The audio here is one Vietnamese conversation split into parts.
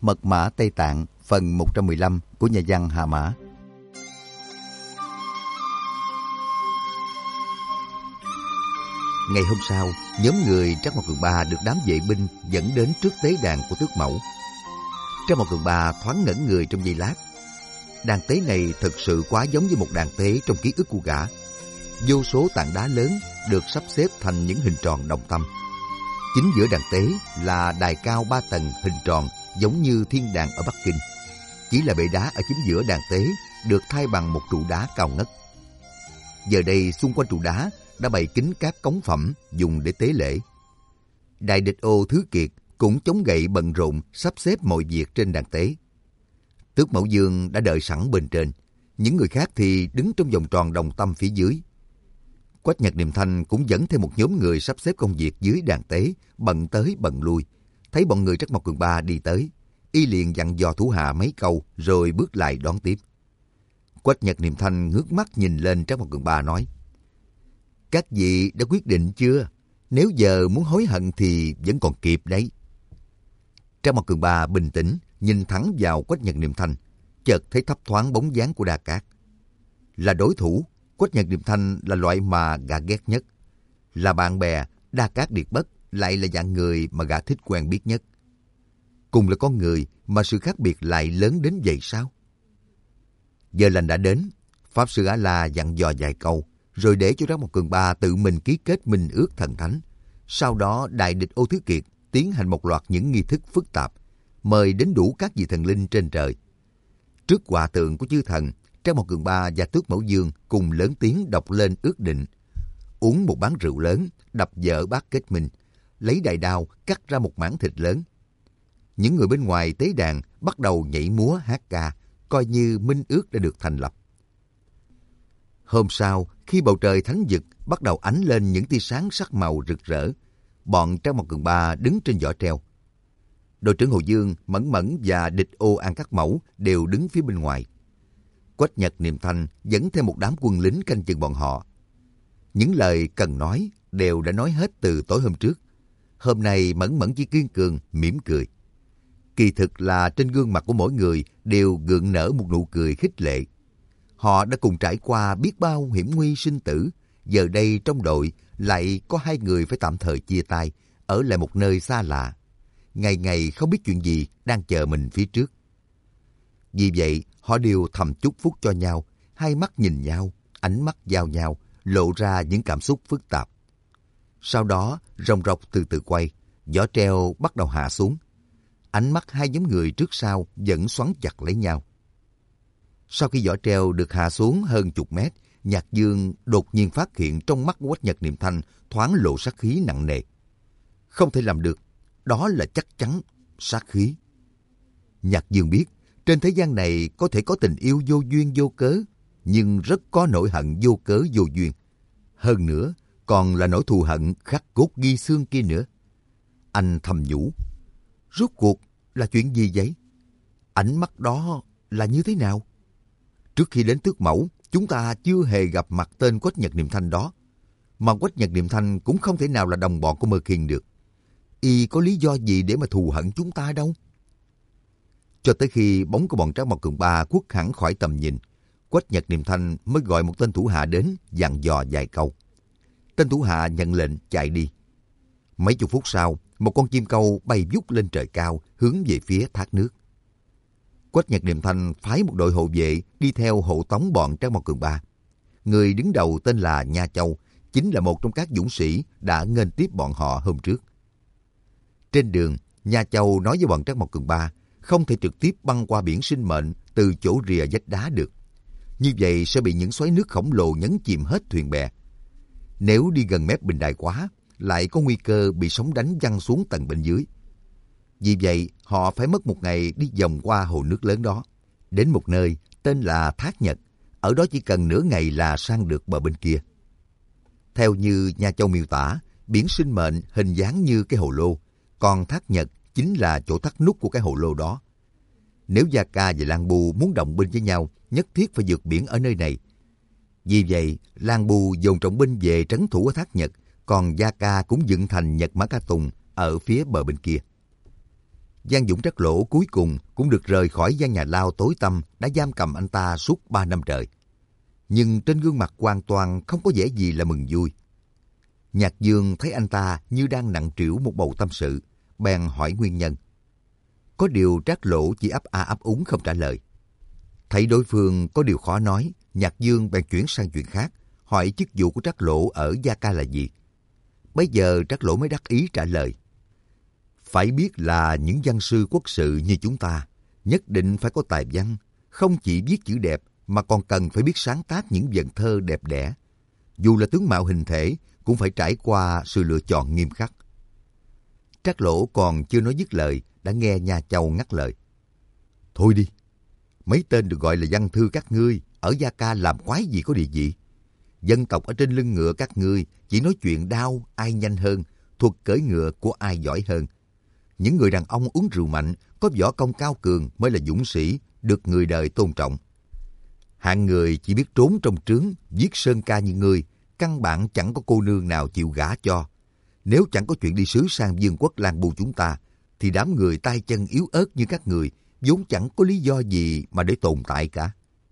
Mật mã Tây Tạng phần 115 của nhà văn Hà Mã. Ngày hôm sau, nhóm người Trác Mộc Cường Ba được đám vệ binh dẫn đến trước tế đàn của Tước Mẫu. Trác Mộc Cường Ba thoáng ngẩn người trong giây lát. Đàn tế này thực sự quá giống với một đàn tế trong ký ức của gã. Vô số tảng đá lớn được sắp xếp thành những hình tròn đồng tâm. Chính giữa đàn tế là đài cao 3 tầng hình tròn giống như thiên đàng ở Bắc Kinh. Chỉ là bệ đá ở chính giữa đàn tế được thay bằng một trụ đá cao ngất. Giờ đây xung quanh trụ đá đã bày kín các cống phẩm dùng để tế lễ. Đại địch Ô Thứ Kiệt cũng chống gậy bận rộn sắp xếp mọi việc trên đàn tế. Tước Mẫu Dương đã đợi sẵn bên trên, những người khác thì đứng trong vòng tròn đồng tâm phía dưới. Quách Nhật Niệm Thanh cũng dẫn thêm một nhóm người sắp xếp công việc dưới đàn tế, bận tới bận lui. Thấy bọn người Trác Mộc Cường Ba đi tới, y liền dặn dò thủ hạ mấy câu rồi bước lại đón tiếp. Quách Nhật Niệm Thanh ngước mắt nhìn lên Trác Mộc Cường Ba nói: "Các vị đã quyết định chưa? Nếu giờ muốn hối hận thì vẫn còn kịp đấy." Trác Mộc Cường Ba bình tĩnh nhìn thẳng vào Quách Nhật Niệm Thanh, chợt thấy thấp thoáng bóng dáng của Đa Cát. Là đối thủ, Quách Nhật Niệm Thanh là loại mà gã ghét nhất. Là bạn bè, Đa Cát Điệt Bất lại là dạng người mà gã thích quen biết nhất. Cùng là con người mà sự khác biệt lại lớn đến vậy sao? Giờ lành đã đến, Pháp Sư A-la dặn dò vài câu, rồi để cho Trác Mộc Cường Ba tự mình ký kết minh ước thần thánh. Sau đó đại địch Ô Thứ Kiệt tiến hành một loạt những nghi thức phức tạp, mời đến đủ các vị thần linh trên trời. Trước hòa tượng của chư thần, Trác Mộc Cường Ba và Tước Mẫu Dương cùng lớn tiếng đọc lên ước định. Uống một bát rượu lớn, đập vỡ bát kết minh, lấy đại đao cắt ra một mảng thịt lớn. Những người bên ngoài tế đàn bắt đầu nhảy múa hát ca, coi như minh ước đã được thành lập. Hôm sau, khi bầu trời thánh vực bắt đầu ánh lên những tia sáng sắc màu rực rỡ, bọn Trác Mộc Cường Ba đứng trên giỏ treo. Đội trưởng Hồ Dương, Mẫn Mẫn và địch Ô An Các Mẫu đều đứng phía bên ngoài. Quách Nhật Niệm Thanh dẫn theo một đám quân lính canh chừng bọn họ. Những lời cần nói đều đã nói hết từ tối hôm trước. Hôm nay Mẫn Mẫn chỉ kiên cường, mỉm cười. Kỳ thực là trên gương mặt của mỗi người đều gượng nở một nụ cười khích lệ. Họ đã cùng trải qua biết bao hiểm nguy sinh tử. Giờ đây trong đội lại có 2 người phải tạm thời chia tay, ở lại một nơi xa lạ. Ngày ngày không biết chuyện gì đang chờ mình phía trước. Vì vậy, họ đều thầm chúc phúc cho nhau, hai mắt nhìn nhau, ánh mắt giao nhau, lộ ra những cảm xúc phức tạp. Sau đó, rồng rọc từ từ quay, giỏ treo bắt đầu hạ xuống. Ánh mắt hai nhóm người trước sau vẫn xoắn chặt lấy nhau. Sau khi giỏ treo được hạ xuống hơn chục mét, Nhạc Dương đột nhiên phát hiện trong mắt Quách Nhật Niệm Thanh thoáng lộ sát khí nặng nề. Không thể làm được, đó là chắc chắn sát khí. Nhạc Dương biết, trên thế gian này có thể có tình yêu vô duyên vô cớ, nhưng rất có nỗi hận vô cớ vô duyên. Hơn nữa, còn là nỗi thù hận khắc cốt ghi xương kia nữa. Anh thầm nhủ, rốt cuộc là chuyện gì vậy? Ánh mắt đó là như thế nào? Trước khi đến Tước Mẫu, chúng ta chưa hề gặp mặt tên Quách Nhật Niệm Thanh đó. Mà Quách Nhật Niệm Thanh cũng không thể nào là đồng bọn của Mơ Khiên được. Y có lý do gì để mà thù hận chúng ta đâu? Cho tới khi bóng của bọn Trác Mộc Cường Ba khuất hẳn khỏi tầm nhìn, Quách Nhật Niệm Thanh mới gọi một tên thủ hạ đến dặn dò vài câu. Tên thủ hạ nhận lệnh chạy đi. Mấy chục phút sau, một con chim câu bay vút lên trời cao hướng về phía thác nước. Quách Nhật Niệm Thanh phái một đội hộ vệ đi theo hộ tống bọn Trác Mộc Cường Ba. Người đứng đầu tên là Nha Châu, chính là một trong các dũng sĩ đã nghênh tiếp bọn họ hôm trước. Trên đường, Nha Châu nói với bọn Trác Mộc Cường Ba không thể trực tiếp băng qua biển sinh mệnh từ chỗ rìa vách đá được. Như vậy sẽ bị những xoáy nước khổng lồ nhấn chìm hết thuyền bè. Nếu đi gần mép bình đài quá, lại có nguy cơ bị sóng đánh văng xuống tầng bên dưới. Vì vậy, họ phải mất một ngày đi vòng qua hồ nước lớn đó. Đến một nơi tên là Thác Nhật, ở đó chỉ cần nửa ngày là sang được bờ bên kia. Theo như Nha Châu miêu tả, biển sinh mệnh hình dáng như cái hồ lô, còn Thác Nhật chính là chỗ thắt nút của cái hồ lô đó. Nếu Gia Ca và Lan Bu muốn động binh với nhau, nhất thiết phải vượt biển ở nơi này. Vì vậy, Lan Bu dồn trọng binh về trấn thủ ở Thác Nhật, còn Gia Ca cũng dựng thành Nhật Mã Ca Tùng ở phía bờ bên kia. Giang Dũng Trắc Lỗ cuối cùng cũng được rời khỏi gian nhà lao tối tăm đã giam cầm anh ta suốt 3 năm trời. Nhưng trên gương mặt hoàn toàn không có vẻ gì là mừng vui. Nhạc Dương thấy anh ta như đang nặng trĩu một bầu tâm sự, bèn hỏi nguyên nhân. Có điều Trác Lỗ chỉ ấp a ấp úng không trả lời. Thấy đối phương có điều khó nói, Nhạc Dương bèn chuyển sang chuyện khác, hỏi chức vụ của Trác Lỗ ở Gia Ca là gì. Bây giờ Trác Lỗ mới đắc ý trả lời. Phải biết là những văn sư quốc sự như chúng ta, nhất định phải có tài văn, không chỉ viết chữ đẹp mà còn cần phải biết sáng tác những vần thơ đẹp đẽ. Dù là tướng mạo hình thể, cũng phải trải qua sự lựa chọn nghiêm khắc. Trác Lỗ còn chưa nói dứt lời, đã nghe Nha Châu ngắt lời. Thôi đi, mấy tên được gọi là văn thư các ngươi, ở Gia Ca làm quái gì có địa vị. Dân tộc ở trên lưng ngựa các ngươi chỉ nói chuyện đao ai nhanh hơn, thuật cưỡi ngựa của ai giỏi hơn. Những người đàn ông uống rượu mạnh, có võ công cao cường mới là dũng sĩ, được người đời tôn trọng. Hạng người chỉ biết trốn trong trướng, viết sơn ca như ngươi, căn bản chẳng có cô nương nào chịu gả cho. Nếu chẳng có chuyện đi sứ sang vương quốc Lan Bu chúng ta, thì đám người tay chân yếu ớt như các người vốn chẳng có lý do gì mà để tồn tại cả.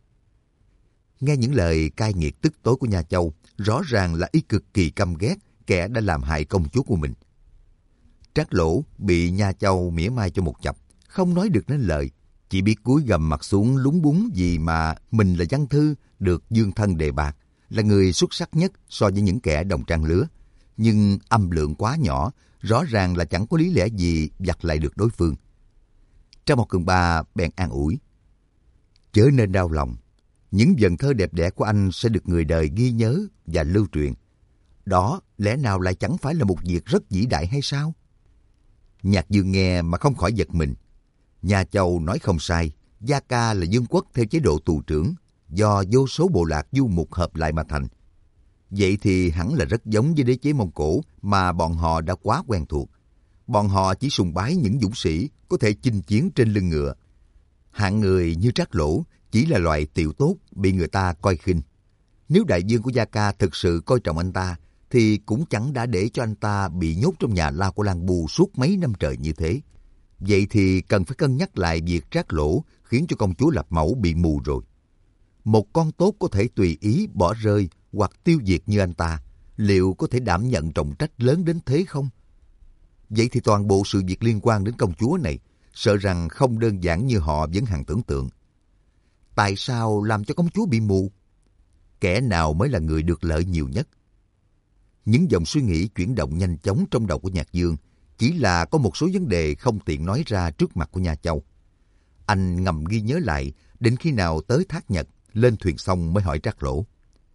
Nghe những lời cay nghiệt tức tối của Nha Châu, rõ ràng là ý cực kỳ căm ghét kẻ đã làm hại công chúa của mình. Trác Lỗ bị Nha Châu mỉa mai cho một chập, không nói được nên lời, chỉ biết cúi gằm mặt xuống lúng búng vì mà mình là văn thư được dương thân đề bạt, là người xuất sắc nhất so với những kẻ đồng trang lứa. Nhưng âm lượng quá nhỏ, rõ ràng là chẳng có lý lẽ gì vặt lại được đối phương. Trang Một Cường Ba bèn an ủi. Chớ nên đau lòng, những vần thơ đẹp đẽ của anh sẽ được người đời ghi nhớ và lưu truyền. Đó lẽ nào lại chẳng phải là một việc rất vĩ đại hay sao? Nhạc Dương nghe mà không khỏi giật mình. Nha Châu nói không sai, Gia Ca là vương quốc theo chế độ tù trưởng, do vô số bộ lạc du mục hợp lại mà thành. Vậy thì hẳn là rất giống với đế chế Mông Cổ mà bọn họ đã quá quen thuộc. Bọn họ chỉ sùng bái những dũng sĩ có thể chinh chiến trên lưng ngựa. Hạng người như Trác Lỗ chỉ là loại tiểu tốt bị người ta coi khinh. Nếu đại vương của Gia Ca thực sự coi trọng anh ta, thì cũng chẳng đã để cho anh ta bị nhốt trong nhà lao của Lan Bu suốt mấy năm trời như thế. Vậy thì cần phải cân nhắc lại việc Trác Lỗ khiến cho công chúa Lập Mẫu bị mù rồi. Một con tốt có thể tùy ý bỏ rơi hoặc tiêu diệt như anh ta, liệu có thể đảm nhận trọng trách lớn đến thế không? Vậy thì toàn bộ sự việc liên quan đến công chúa này, sợ rằng không đơn giản như họ vẫn hằng tưởng tượng. Tại sao làm cho công chúa bị mù? Kẻ nào mới là người được lợi nhiều nhất? Những dòng suy nghĩ chuyển động nhanh chóng trong đầu của Nhạc Dương, chỉ là có một số vấn đề không tiện nói ra trước mặt của Nha Châu. Anh ngầm ghi nhớ lại, đến khi nào tới Thác Nhật, lên thuyền xong mới hỏi Trác Lỗ.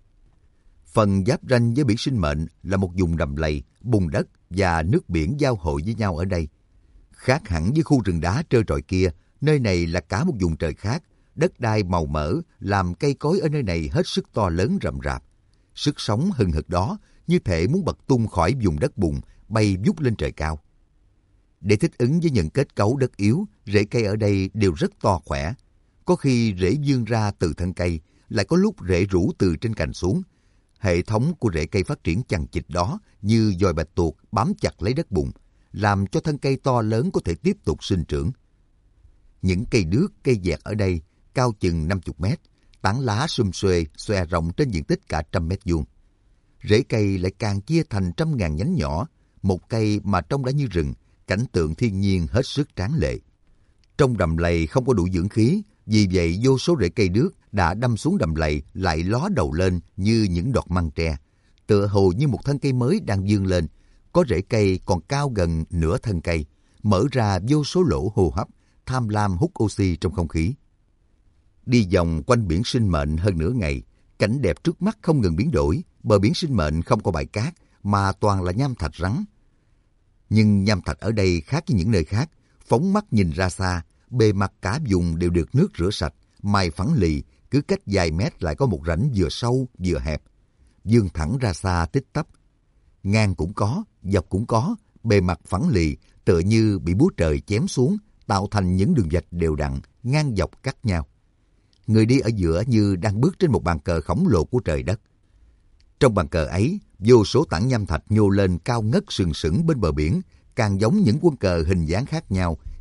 Phần giáp ranh với biển Sinh Mệnh là một vùng đầm lầy, bùn đất và nước biển giao hội với nhau ở đây. Khác hẳn với khu rừng đá trơ trọi kia, nơi này là cả một vùng trời khác, đất đai màu mỡ làm cây cối ở nơi này hết sức to lớn rậm rạp. Sức sống hừng hực đó như thể muốn bật tung khỏi vùng đất bùn, bay vút lên trời cao. Để thích ứng với những kết cấu đất yếu, rễ cây ở đây đều rất to khỏe. Có khi rễ vươn ra từ thân cây, lại có lúc rễ rũ từ trên cành xuống. Hệ thống của rễ cây phát triển chằng chịt đó như dòi bạch tuộc bám chặt lấy đất bùn, làm cho thân cây to lớn có thể tiếp tục sinh trưởng. Những cây đước, cây dẹt ở đây cao chừng 50 mét, tán lá sum xuê, xòe rộng trên diện tích cả 100 mét vuông. Rễ cây lại càng chia thành trăm ngàn nhánh nhỏ, một cây mà trông đã như rừng, cảnh tượng thiên nhiên hết sức tráng lệ. Trong đầm lầy không có đủ dưỡng khí, vì vậy vô số rễ cây đước đã đâm xuống đầm lầy lại ló đầu lên như những đọt măng tre, tựa hồ như một thân cây mới đang vươn lên. Có rễ cây còn cao gần nửa thân cây, mở ra vô số lỗ hô hấp, tham lam hút oxy trong không khí. Đi vòng quanh biển Sinh Mệnh hơn nửa ngày, cảnh đẹp trước mắt không ngừng biến đổi. Bờ biển Sinh Mệnh không có bãi cát mà toàn là nham thạch rắn. Nhưng nham thạch ở đây khác với những nơi khác, phóng mắt nhìn ra xa, bề mặt cả vùng đều được nước rửa sạch, mài phẳng lì, cứ cách vài mét lại có một rãnh vừa sâu vừa hẹp, vươn thẳng ra xa tích tắp. Ngang cũng có, dọc cũng có, bề mặt phẳng lì tựa như bị búa trời chém xuống, tạo thành những đường vạch đều đặn, ngang dọc cắt nhau. Người đi ở giữa như đang bước trên một bàn cờ khổng lồ của trời đất. Trong bàn cờ ấy, vô số tảng nham thạch nhô lên cao ngất sừng sững bên bờ biển, càng giống những quân cờ hình dáng khác nhau,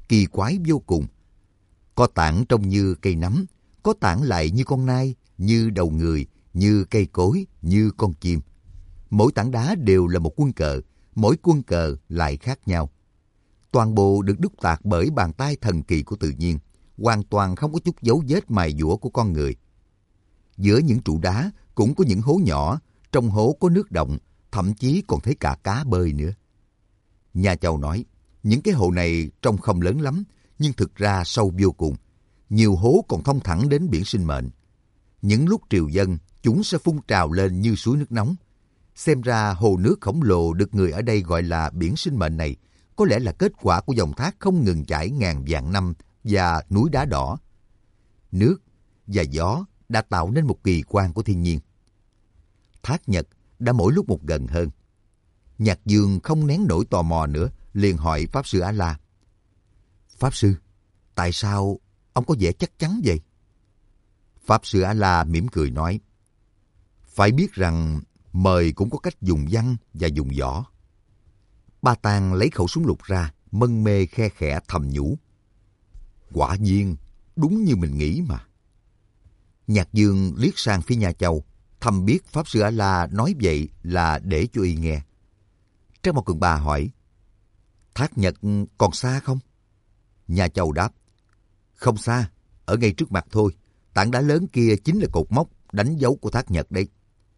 kỳ quái vô cùng. Có tảng trông như cây nấm, có tảng lại như con nai, như đầu người, như cây cối, như con chim. Mỗi tảng đá đều là một quân cờ, mỗi quân cờ lại khác nhau. Toàn bộ được đúc tạc bởi bàn tay thần kỳ của tự nhiên, hoàn toàn không có chút dấu vết mài dũa của con người. Giữa những trụ đá cũng có những hố nhỏ, trong hố có nước động, thậm chí còn thấy cả cá bơi nữa. Nhà Châu nói, những cái hồ này trông không lớn lắm, nhưng thực ra sâu vô cùng. Nhiều hố còn thông thẳng đến biển sinh mệnh. Những lúc triều dâng, chúng sẽ phun trào lên như suối nước nóng. Xem ra hồ nước khổng lồ được người ở đây gọi là biển sinh mệnh này có lẽ là kết quả của dòng thác không ngừng chảy ngàn vạn năm và núi đá đỏ. Nước và gió đã tạo nên một kỳ quan của thiên nhiên. Thác Nhật đã mỗi lúc một gần hơn. Nhạc Dương không nén nổi tò mò nữa, liền hỏi Pháp Sư A-la. Pháp Sư, tại sao ông có vẻ chắc chắn vậy? Pháp Sư A-la mỉm cười nói, phải biết rằng mời cũng có cách dùng văn và dùng võ. Ba Tàng lấy khẩu súng lục ra, mân mê khe khẽ thầm nhủ. Quả nhiên, đúng như mình nghĩ mà. Nhạc Dương liếc sang phía Nha Châu, thầm biết Pháp Sư A-la nói vậy là để cho y nghe. Trang Mộc Cường Ba hỏi, Thác Nhật còn xa không? Nha Châu đáp, không xa, ở ngay trước mặt thôi. Tảng đá lớn kia chính là cột mốc đánh dấu của Thác Nhật đấy.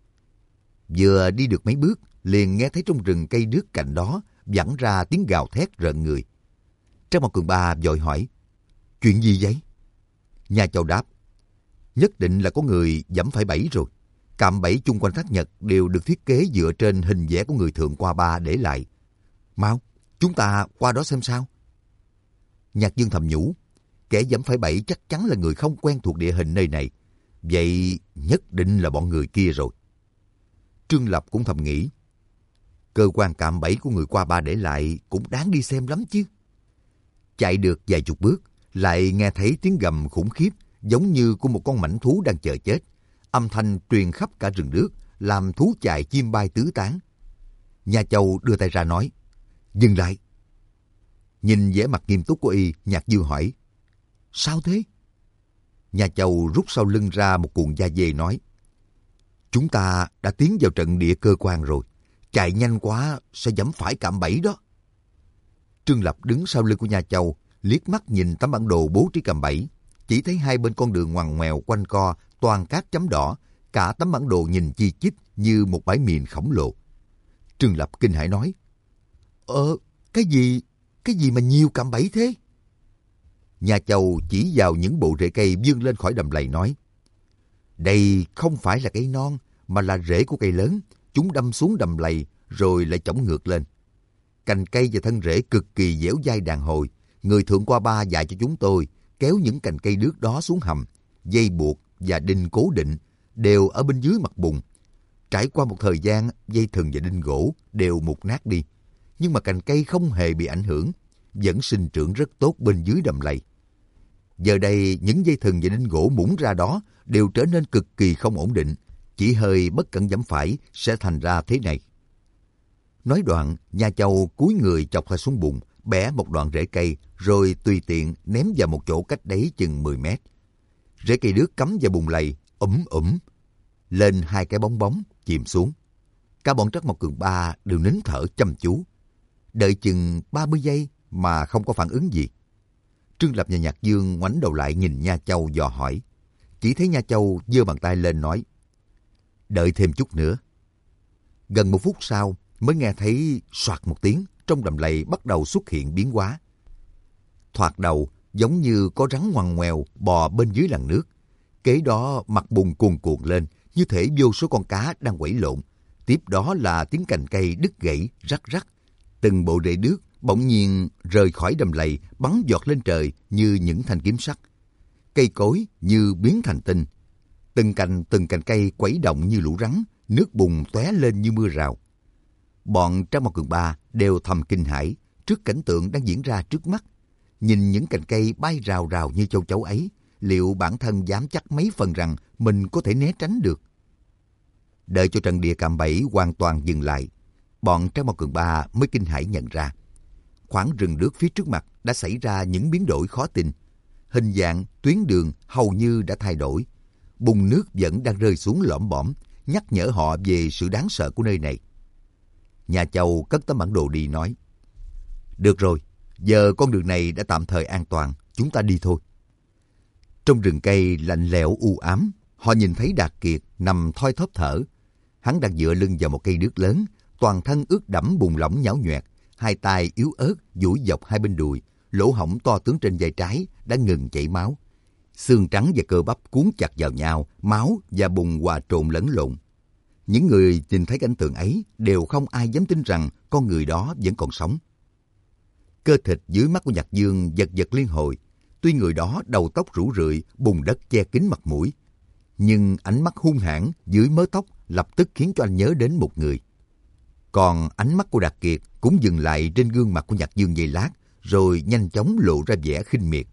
Vừa đi được mấy bước, liền nghe thấy trong rừng cây đước cạnh đó vẳng ra tiếng gào thét rợn người. Trang Mộc Cường Ba vội hỏi, chuyện gì vậy? Nha Châu đáp, nhất định là có người giẫm phải bẫy rồi. Cạm bẫy chung quanh Thác Nhật đều được thiết kế dựa trên hình vẽ của người thượng qua ba để lại. Mau, chúng ta qua đó xem sao. Nhạc Dương thầm nhủ, kẻ giẫm phải bẫy chắc chắn là người không quen thuộc địa hình nơi này. Vậy nhất định là bọn người kia rồi. Trương Lập cũng thầm nghĩ, cơ quan cạm bẫy của người qua ba để lại cũng đáng đi xem lắm chứ. Chạy được vài chục bước, lại nghe thấy tiếng gầm khủng khiếp giống như của một con mãnh thú đang chờ chết. Âm thanh truyền khắp cả rừng đước, làm thú chạy chim bay tứ tán. Nha Châu đưa tay ra nói, dừng lại. Nhìn vẻ mặt nghiêm túc của y, Nhạc Dương hỏi, sao thế? Nha Châu rút sau lưng ra một cuộn da dê nói, chúng ta đã tiến vào trận địa cơ quan rồi, chạy nhanh quá sẽ giẫm phải cạm bẫy đó. Trương Lập đứng sau lưng của Nha Châu, liếc mắt nhìn tấm bản đồ bố trí cạm bẫy, chỉ thấy hai bên con đường ngoằn ngoèo quanh co toàn cát chấm đỏ, cả tấm bản đồ nhìn chi chít như một bãi mìn khổng lồ. Trương Lập kinh hãi nói, cái gì mà nhiều cạm bẫy thế? Nha Châu chỉ vào những bộ rễ cây vươn lên khỏi đầm lầy nói, đây không phải là cây non, mà là rễ của cây lớn. Chúng đâm xuống đầm lầy rồi lại chổng ngược lên. Cành cây và thân rễ cực kỳ dẻo dai đàn hồi. Người thượng qua ba dạy cho chúng tôi kéo những cành cây đước đó xuống hầm, dây buộc và đinh cố định đều ở bên dưới mặt bùn. Trải qua một thời gian, dây thừng và đinh gỗ đều mục nát đi, nhưng mà cành cây không hề bị ảnh hưởng, vẫn sinh trưởng rất tốt bên dưới đầm lầy. Giờ đây, những dây thừng và đinh gỗ mũng ra đó đều trở nên cực kỳ không ổn định, chỉ hơi bất cẩn giẫm phải sẽ thành ra thế này. Nói đoạn, Nha Châu cúi người chọc ra xuống bùn, bẻ một đoạn rễ cây, rồi tùy tiện ném vào một chỗ cách đấy chừng 10 mét. Rễ cây đước cắm vào bùn lầy, lên hai cái bong bóng, chìm xuống. Cả bọn Trắc Mộc Cường Ba đều nín thở chăm chú. Đợi chừng 30 giây mà không có phản ứng gì. Trương Lập và Nhạc Dương ngoảnh đầu lại nhìn Nha Châu dò hỏi. Chỉ thấy Nha Châu giơ bàn tay lên nói, đợi thêm chút nữa. Gần 1 phút sau mới nghe thấy soạt một tiếng, trong đầm lầy bắt đầu xuất hiện biến hóa. Thoạt đầu giống như có rắn ngoằn ngoèo bò bên dưới làn nước. Kế đó mặt bùn cuồn cuộn lên, như thể vô số con cá đang quẩy lộn. Tiếp đó là tiếng cành cây đứt gãy rắc rắc. Từng bộ rễ đước bỗng nhiên rời khỏi đầm lầy, bắn giọt lên trời như những thanh kiếm sắt. Cây cối như biến thành tinh. Từng cành cây quẩy động như lũ rắn, nước bùn tóe lên như mưa rào. Bọn Trang Mộc Cường Ba đều thầm kinh hãi trước cảnh tượng đang diễn ra trước mắt. Nhìn những cành cây bay rào rào như châu chấu ấy, liệu bản thân dám chắc mấy phần rằng mình có thể né tránh được? Đợi cho trận địa cạm bẫy hoàn toàn dừng lại, bọn Trang Mộc Cường Ba mới kinh hãi nhận ra, khoảng rừng nước phía trước mặt đã xảy ra những biến đổi khó tin. Hình dạng, tuyến đường hầu như đã thay đổi. Bùn nước vẫn đang rơi xuống lõm bõm, nhắc nhở họ về sự đáng sợ của nơi này. Nhà Châu cất tấm bản đồ đi nói: Được rồi, giờ con đường này đã tạm thời an toàn, chúng ta đi thôi. Trong rừng cây lạnh lẽo u ám, họ nhìn thấy Đạt Kiệt nằm thoi thóp thở. Hắn đang dựa lưng vào một cây đước lớn, toàn thân ướt đẫm bùn lỏng nhão nhoẹt, hai tay yếu ớt duỗi dọc hai bên đùi, lỗ hổng to tướng trên vai trái đã ngừng chảy máu. Xương trắng và cơ bắp cuốn chặt vào nhau, máu và bùn hòa trộn lẫn lộn. Những người nhìn thấy cảnh tượng ấy đều không ai dám tin rằng con người đó vẫn còn sống. Cơ thịt dưới mắt của Nhạc Dương giật giật liên hồi. Tuy người đó đầu tóc rủ rượi, bùn đất che kín mặt mũi, nhưng ánh mắt hung hãn dưới mớ tóc lập tức khiến cho anh nhớ đến một người. Còn ánh mắt của Đạt Kiệt cũng dừng lại trên gương mặt của Nhạc Dương giây lát, rồi nhanh chóng lộ ra vẻ khinh miệt.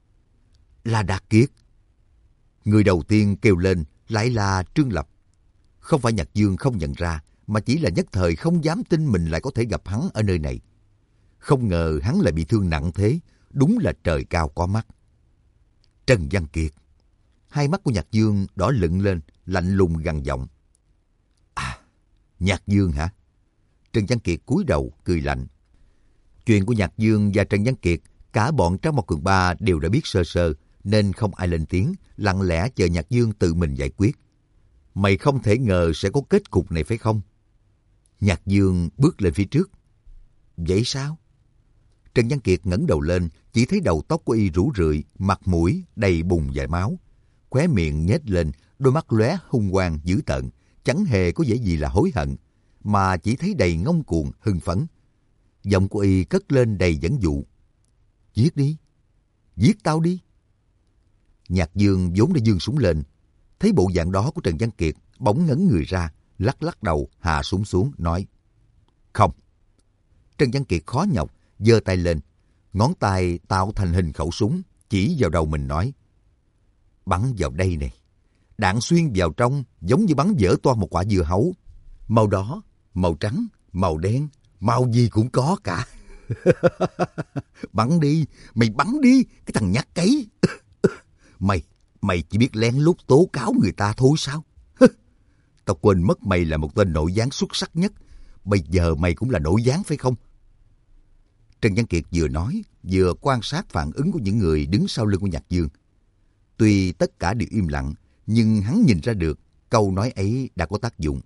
Là Đạt Kiệt. Người đầu tiên kêu lên lại là Trương Lập. Không phải Nhạc Dương không nhận ra, mà chỉ là nhất thời không dám tin mình lại có thể gặp hắn ở nơi này. Không ngờ hắn lại bị thương nặng thế, đúng là trời cao có mắt. Trần Văn Kiệt. Hai mắt của Nhạc Dương đỏ lựng lên, lạnh lùng gằn giọng. À, Nhạc Dương hả? Trần Văn Kiệt cúi đầu cười lạnh. Chuyện của Nhạc Dương và Trần Văn Kiệt, cả bọn Trác Mộc Cường Ba đều đã biết sơ sơ, nên không ai lên tiếng, lặng lẽ chờ Nhạc Dương tự mình giải quyết. Mày không thể ngờ sẽ có kết cục này phải không? Nhạc Dương bước lên phía trước. Vậy sao? Trần Văn Kiệt ngẩng đầu lên, chỉ thấy đầu tóc của y rủ rượi, mặt mũi đầy bùn và máu. Khóe miệng nhếch lên, đôi mắt lóe hung quang dữ tợn, chẳng hề có vẻ gì là hối hận, mà chỉ thấy đầy ngông cuồng hưng phấn. Giọng của y cất lên đầy dẫn dụ. Giết đi, giết tao đi. Nhạc Dương vốn đã giương súng lên, thấy bộ dạng đó của Trần Văn Kiệt, bỗng ngẩn người ra, lắc lắc đầu hạ súng xuống, nói: Không. Trần Văn Kiệt khó nhọc giơ tay lên, ngón tay tạo thành hình khẩu súng, chỉ vào đầu mình nói: Bắn vào đây này. Đạn xuyên vào trong giống như bắn vỡ toang một quả dưa hấu. Màu đỏ, màu trắng, màu đen, màu gì cũng có cả. Bắn đi, mày bắn đi, cái thằng nhát cấy. Mày chỉ biết lén lút tố cáo người ta thôi sao? Tao quên mất mày là một tên nội gián xuất sắc nhất. Bây giờ mày cũng là nội gián phải không? Trần Văn Kiệt vừa nói, vừa quan sát phản ứng của những người đứng sau lưng của Nhạc Dương. Tuy tất cả đều im lặng, nhưng hắn nhìn ra được câu nói ấy đã có tác dụng.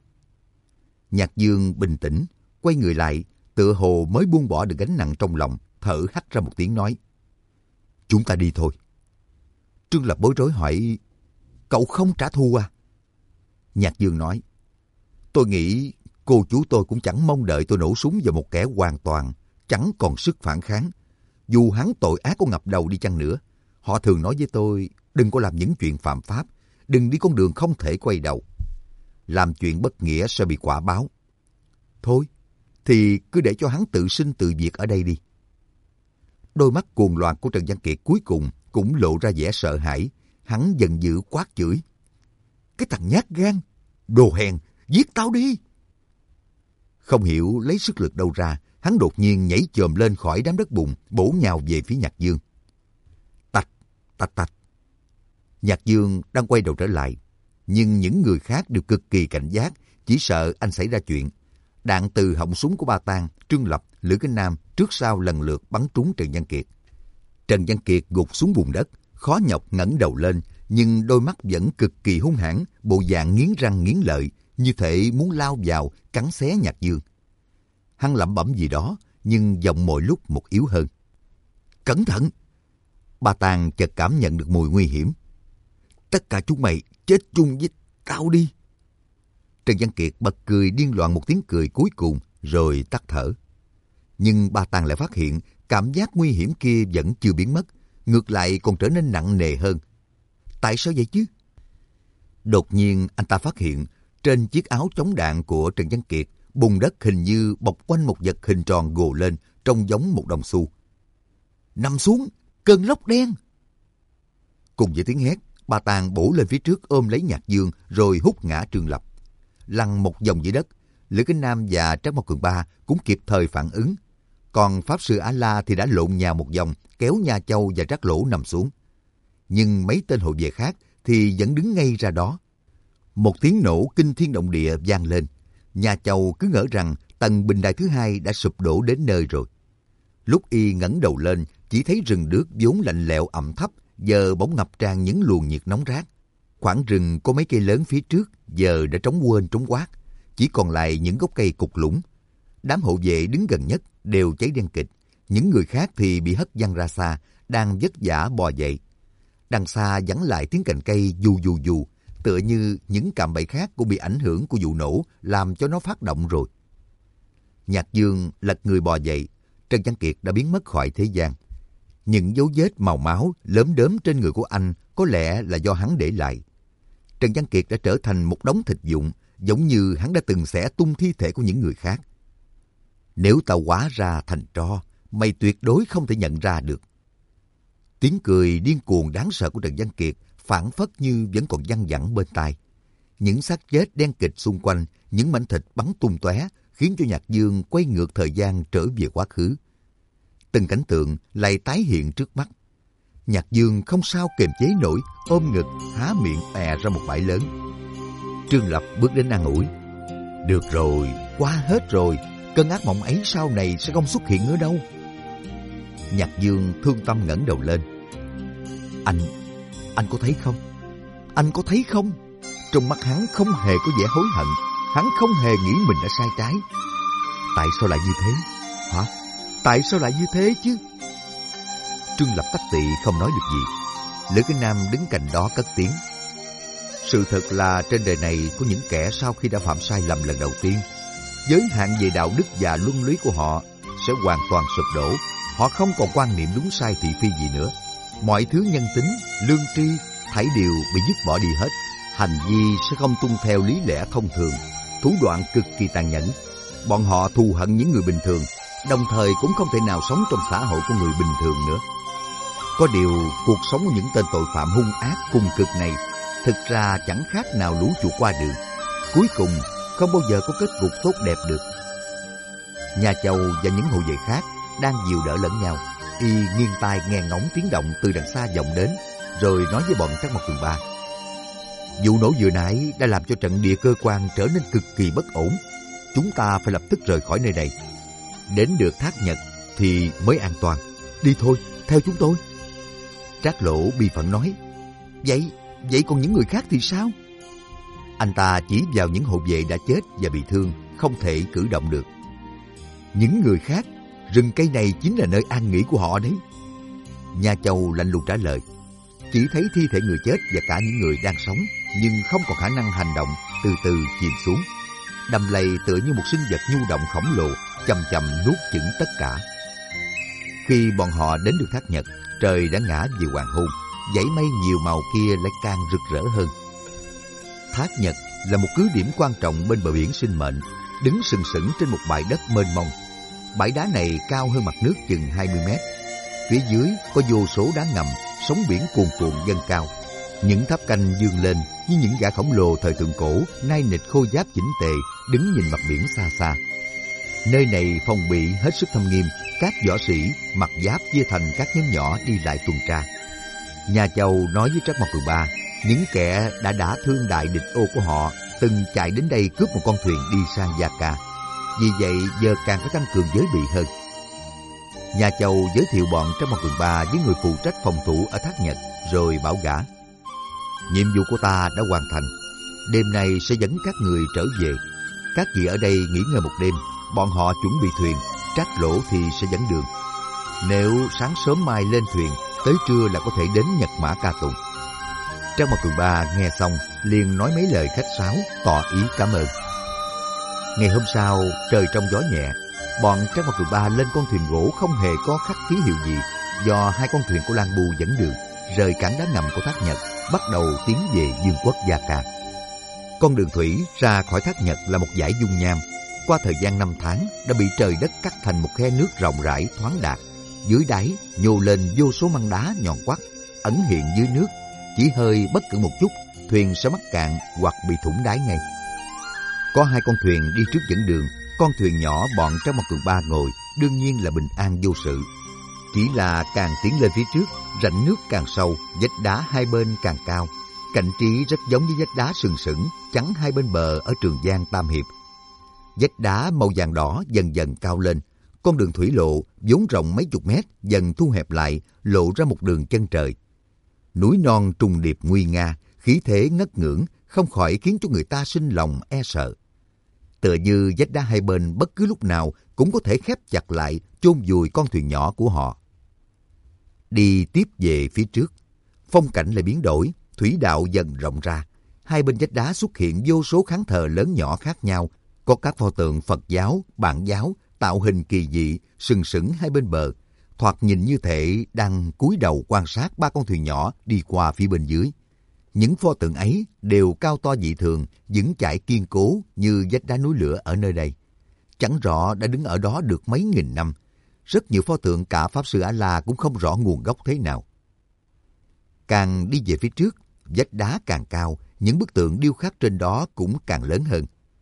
Nhạc Dương bình tĩnh, quay người lại, tựa hồ mới buông bỏ được gánh nặng trong lòng, thở hắt ra một tiếng nói: Chúng ta đi thôi. Trương Lập bối rối hỏi: Cậu không trả thù à? Nhạc Dương nói: Tôi nghĩ cô chú tôi cũng chẳng mong đợi tôi nổ súng vào một kẻ hoàn toàn chẳng còn sức phản kháng. Dù hắn tội ác có ngập đầu đi chăng nữa, họ thường nói với tôi đừng có làm những chuyện phạm pháp, đừng đi con đường không thể quay đầu. Làm chuyện bất nghĩa sẽ bị quả báo. Thôi, thì cứ để cho hắn tự sinh tự diệt ở đây đi. Đôi mắt cuồng loạn của Trần Văn Kiệt cuối cùng cũng lộ ra vẻ sợ hãi. Hắn giận dữ quát chửi: Cái thằng nhát gan, đồ hèn, giết tao đi! Không hiểu lấy sức lực đâu ra, hắn đột nhiên nhảy chồm lên khỏi đám đất bùn, bổ nhào về phía Nhạc Dương. Tạch, tạch, tạch. Nhạc Dương đang quay đầu trở lại, nhưng những người khác đều cực kỳ cảnh giác, chỉ sợ anh xảy ra chuyện. Đạn từ họng súng của Ba Tang, Trương Lập, Lữ Kinh Nam trước sau lần lượt bắn trúng Trần Văn Kiệt. Trần Văn Kiệt gục xuống bùn đất, khó nhọc ngẩng đầu lên, nhưng đôi mắt vẫn cực kỳ hung hãn, bộ dạng nghiến răng nghiến lợi, như thể muốn lao vào cắn xé Nhạc Dương. Hắn lẩm bẩm gì đó, nhưng giọng mỗi lúc một yếu hơn. Cẩn thận! Ba Tang chợt cảm nhận được mùi nguy hiểm. Tất cả chúng mày chết chung với tao đi! Trần Văn Kiệt bật cười điên loạn một tiếng cười cuối cùng, rồi tắt thở. Nhưng Ba Tang lại phát hiện cảm giác nguy hiểm kia vẫn chưa biến mất, ngược lại còn trở nên nặng nề hơn. Tại sao vậy chứ? Đột nhiên anh ta phát hiện trên chiếc áo chống đạn của Trần Văn Kiệt, bùn đất hình như bọc quanh một vật hình tròn gồ lên, trông giống một đồng xu. Nằm xuống, cơn lốc đen! Cùng với tiếng hét, Ba Tang bổ lên phía trước ôm lấy Nhạc Dương rồi hút ngã Trương Lập. Lăn một vòng dưới đất, Lữ Kinh Nam và Trác Mộc Cường Ba cũng kịp thời phản ứng. Còn Pháp Sư A-la thì đã lộn nhào một vòng, kéo Nha Châu và Trác Lỗ nằm xuống. Nhưng mấy tên hộ vệ khác thì vẫn đứng ngay ra đó. Một tiếng nổ kinh thiên động địa vang lên. Nha Châu cứ ngỡ rằng tầng bình đài thứ hai đã sụp đổ đến nơi rồi. Lúc y ngẩng đầu lên, chỉ thấy rừng đước vốn lạnh lẽo ẩm thấp, giờ bỗng ngập tràn những luồng nhiệt nóng rát. Khoảng rừng có mấy cây lớn phía trước giờ đã trống quên trống quát, chỉ còn lại những gốc cây cụt lũng. Đám hộ vệ đứng gần nhất đều cháy đen kịt, những người khác thì bị hất văng ra xa, đang vất vả bò dậy. Đằng xa vẳng lại tiếng cành cây dù dù dù, tựa như những cạm bẫy khác cũng bị ảnh hưởng của vụ nổ làm cho nó phát động rồi. Nhạc Dương lật người bò dậy, Trần Văn Kiệt đã biến mất khỏi thế gian. Những dấu vết màu máu lớm đớm trên người của anh có lẽ là do hắn để lại. Trần Văn Kiệt đã trở thành một đống thịt vụn, giống như hắn đã từng xẻ tung thi thể của những người khác. Nếu tao hóa ra thành tro, mày tuyệt đối không thể nhận ra được. Tiếng cười điên cuồng đáng sợ của Trần Văn Kiệt phảng phất như vẫn còn văng vẳng bên tai. Những xác chết đen kịt xung quanh, những mảnh thịt bắn tung tóe, khiến cho Nhạc Dương quay ngược thời gian trở về quá khứ. Từng cảnh tượng lại tái hiện trước mắt. Nhạc Dương không sao kiềm chế nổi, ôm ngực, há miệng ra một bãi lớn. Trương Lập bước đến an ủi. Được rồi, qua hết rồi, cơn ác mộng ấy sau này sẽ không xuất hiện nữa đâu. Nhạc Dương thương tâm ngẩng đầu lên. Anh có thấy không? Anh có thấy không? Trong mắt hắn không hề có vẻ hối hận, hắn không hề nghĩ mình đã sai trái. Tại sao lại như thế? Hả? Tại sao lại như thế chứ? Trương Lập tắc tị không nói được gì. Lữ Kinh Nam đứng cạnh đó cất tiếng. Sự thật là trên đời này có những kẻ sau khi đã phạm sai lầm lần đầu tiên, giới hạn về đạo đức và luân lý của họ sẽ hoàn toàn sụp đổ. Họ không còn quan niệm đúng sai thị phi gì nữa. Mọi thứ nhân tính, lương tri, thảy đều bị dứt bỏ đi hết. Hành vi sẽ không tuân theo lý lẽ thông thường, thủ đoạn cực kỳ tàn nhẫn. Bọn họ thù hận những người bình thường, đồng thời cũng không thể nào sống trong xã hội của người bình thường nữa. Có điều, cuộc sống của những tên tội phạm hung ác cùng cực này thực ra chẳng khác nào lũ chuột qua đường. Cuối cùng, không bao giờ có kết cục tốt đẹp được. Nha Châu và những hộ vệ khác đang dìu đỡ lẫn nhau. Y nghiêng tai nghe ngóng tiếng động từ đằng xa vọng đến, rồi nói với bọn Trắc Mộc Cường Ba. Vụ nổ vừa nãy đã làm cho trận địa cơ quan trở nên cực kỳ bất ổn. Chúng ta phải lập tức rời khỏi nơi này. Đến được Thác Nhật thì mới an toàn. Đi thôi, theo chúng tôi. Trác Lỗ bi phẫn nói. Vậy còn những người khác thì sao? Anh ta chỉ vào những hộ vệ đã chết và bị thương, không thể cử động được. Những người khác, rừng cây này chính là nơi an nghỉ của họ đấy. Nha Châu lạnh lùng trả lời. Chỉ thấy thi thể người chết và cả những người đang sống, nhưng không có khả năng hành động, từ từ chìm xuống. Đầm lầy tựa như một sinh vật nhu động khổng lồ, chậm chậm nuốt chửng tất cả. Khi bọn họ đến được Thác Nhật, trời đã ngã về hoàng hôn, dãy mây nhiều màu kia lại càng rực rỡ hơn. Thác Nhật là một cứ điểm quan trọng bên bờ biển sinh mệnh, đứng sừng sững trên một bãi đất mênh mông. Bãi đá này cao hơn mặt nước chừng 20 mét. Phía dưới có vô số đá ngầm, sóng biển cuồn cuộn dâng cao. Những tháp canh vươn lên như những gã khổng lồ thời thượng cổ, nai nịch khôi giáp chỉnh tề, đứng nhìn mặt biển xa xa. Nơi này phòng bị hết sức thâm nghiêm, các võ sĩ mặc giáp chia thành các nhóm nhỏ đi lại tuần tra. Nha Châu nói với Trác Mộc Cường Ba, những kẻ đã thương đại địch ô của họ từng chạy đến đây cướp một con thuyền đi sang Gia Ca. Vì vậy giờ càng phải tăng cường giới bị hơn. Nha Châu giới thiệu bọn Trác Mộc Cường Ba với người phụ trách phòng thủ ở Thác Nhật, rồi bảo gã. Nhiệm vụ của ta đã hoàn thành. Đêm nay sẽ dẫn các người trở về. Các vị ở đây nghỉ ngơi một đêm. Bọn họ chuẩn bị thuyền, Trác Lỗ thì sẽ dẫn đường. Nếu sáng sớm mai lên thuyền, tới trưa là có thể đến Nhật Mã ca tụng. Trác Mộc Cường Ba nghe xong liền nói mấy lời khách sáo, tỏ ý cảm ơn. Ngày hôm sau, trời trong gió nhẹ, bọn Trác Mộc Cường Ba lên con thuyền gỗ không hề có khắc ký hiệu gì, do hai con thuyền của Lan Bu dẫn đường, rời cảng đá ngầm của Thác Nhật, bắt đầu tiến về vương quốc Gia Ca. Con đường thủy ra khỏi Thác Nhật là một dải dung nham, qua thời gian 5 tháng đã bị trời đất cắt thành một khe nước rộng rãi thoáng đạt. Dưới đáy nhô lên vô số măng đá nhọn quắt, ẩn hiện dưới nước. Chỉ hơi bất cẩn một chút, thuyền sẽ mắc cạn hoặc bị thủng đáy ngay. Có hai con thuyền đi trước dẫn đường, con thuyền nhỏ bọn Trác Mộc Cường Ba ngồi, đương nhiên là bình an vô sự. Chỉ là càng tiến lên phía trước, rãnh nước càng sâu, vách đá hai bên càng cao. Cảnh trí rất giống với vách đá sừng sững chắn hai bên bờ ở Trường Giang Tam Hiệp. Vách đá màu vàng đỏ dần dần cao lên. Con đường thủy lộ vốn rộng mấy chục mét dần thu hẹp lại, lộ ra một đường chân trời. Núi non trùng điệp nguy nga, khí thế ngất ngưỡng, không khỏi khiến cho người ta sinh lòng e sợ. Tựa như vách đá hai bên bất cứ lúc nào cũng có thể khép chặt lại, chôn vùi con thuyền nhỏ của họ. Đi tiếp về phía trước, phong cảnh lại biến đổi, thủy đạo dần rộng ra. Hai bên vách đá xuất hiện vô số khán thờ lớn nhỏ khác nhau, có các pho tượng Phật giáo, Bản giáo, tạo hình kỳ dị, sừng sững hai bên bờ. Thoạt nhìn như thể đang cúi đầu quan sát ba con thuyền nhỏ đi qua phía bên dưới. Những pho tượng ấy đều cao to dị thường, vững chãi kiên cố như vách đá núi lửa ở nơi đây. Chẳng rõ đã đứng ở đó được mấy nghìn năm. Rất nhiều pho tượng cả Pháp Sư A-la cũng không rõ nguồn gốc thế nào. Càng đi về phía trước, vách đá càng cao, những bức tượng điêu khắc trên đó cũng càng lớn hơn.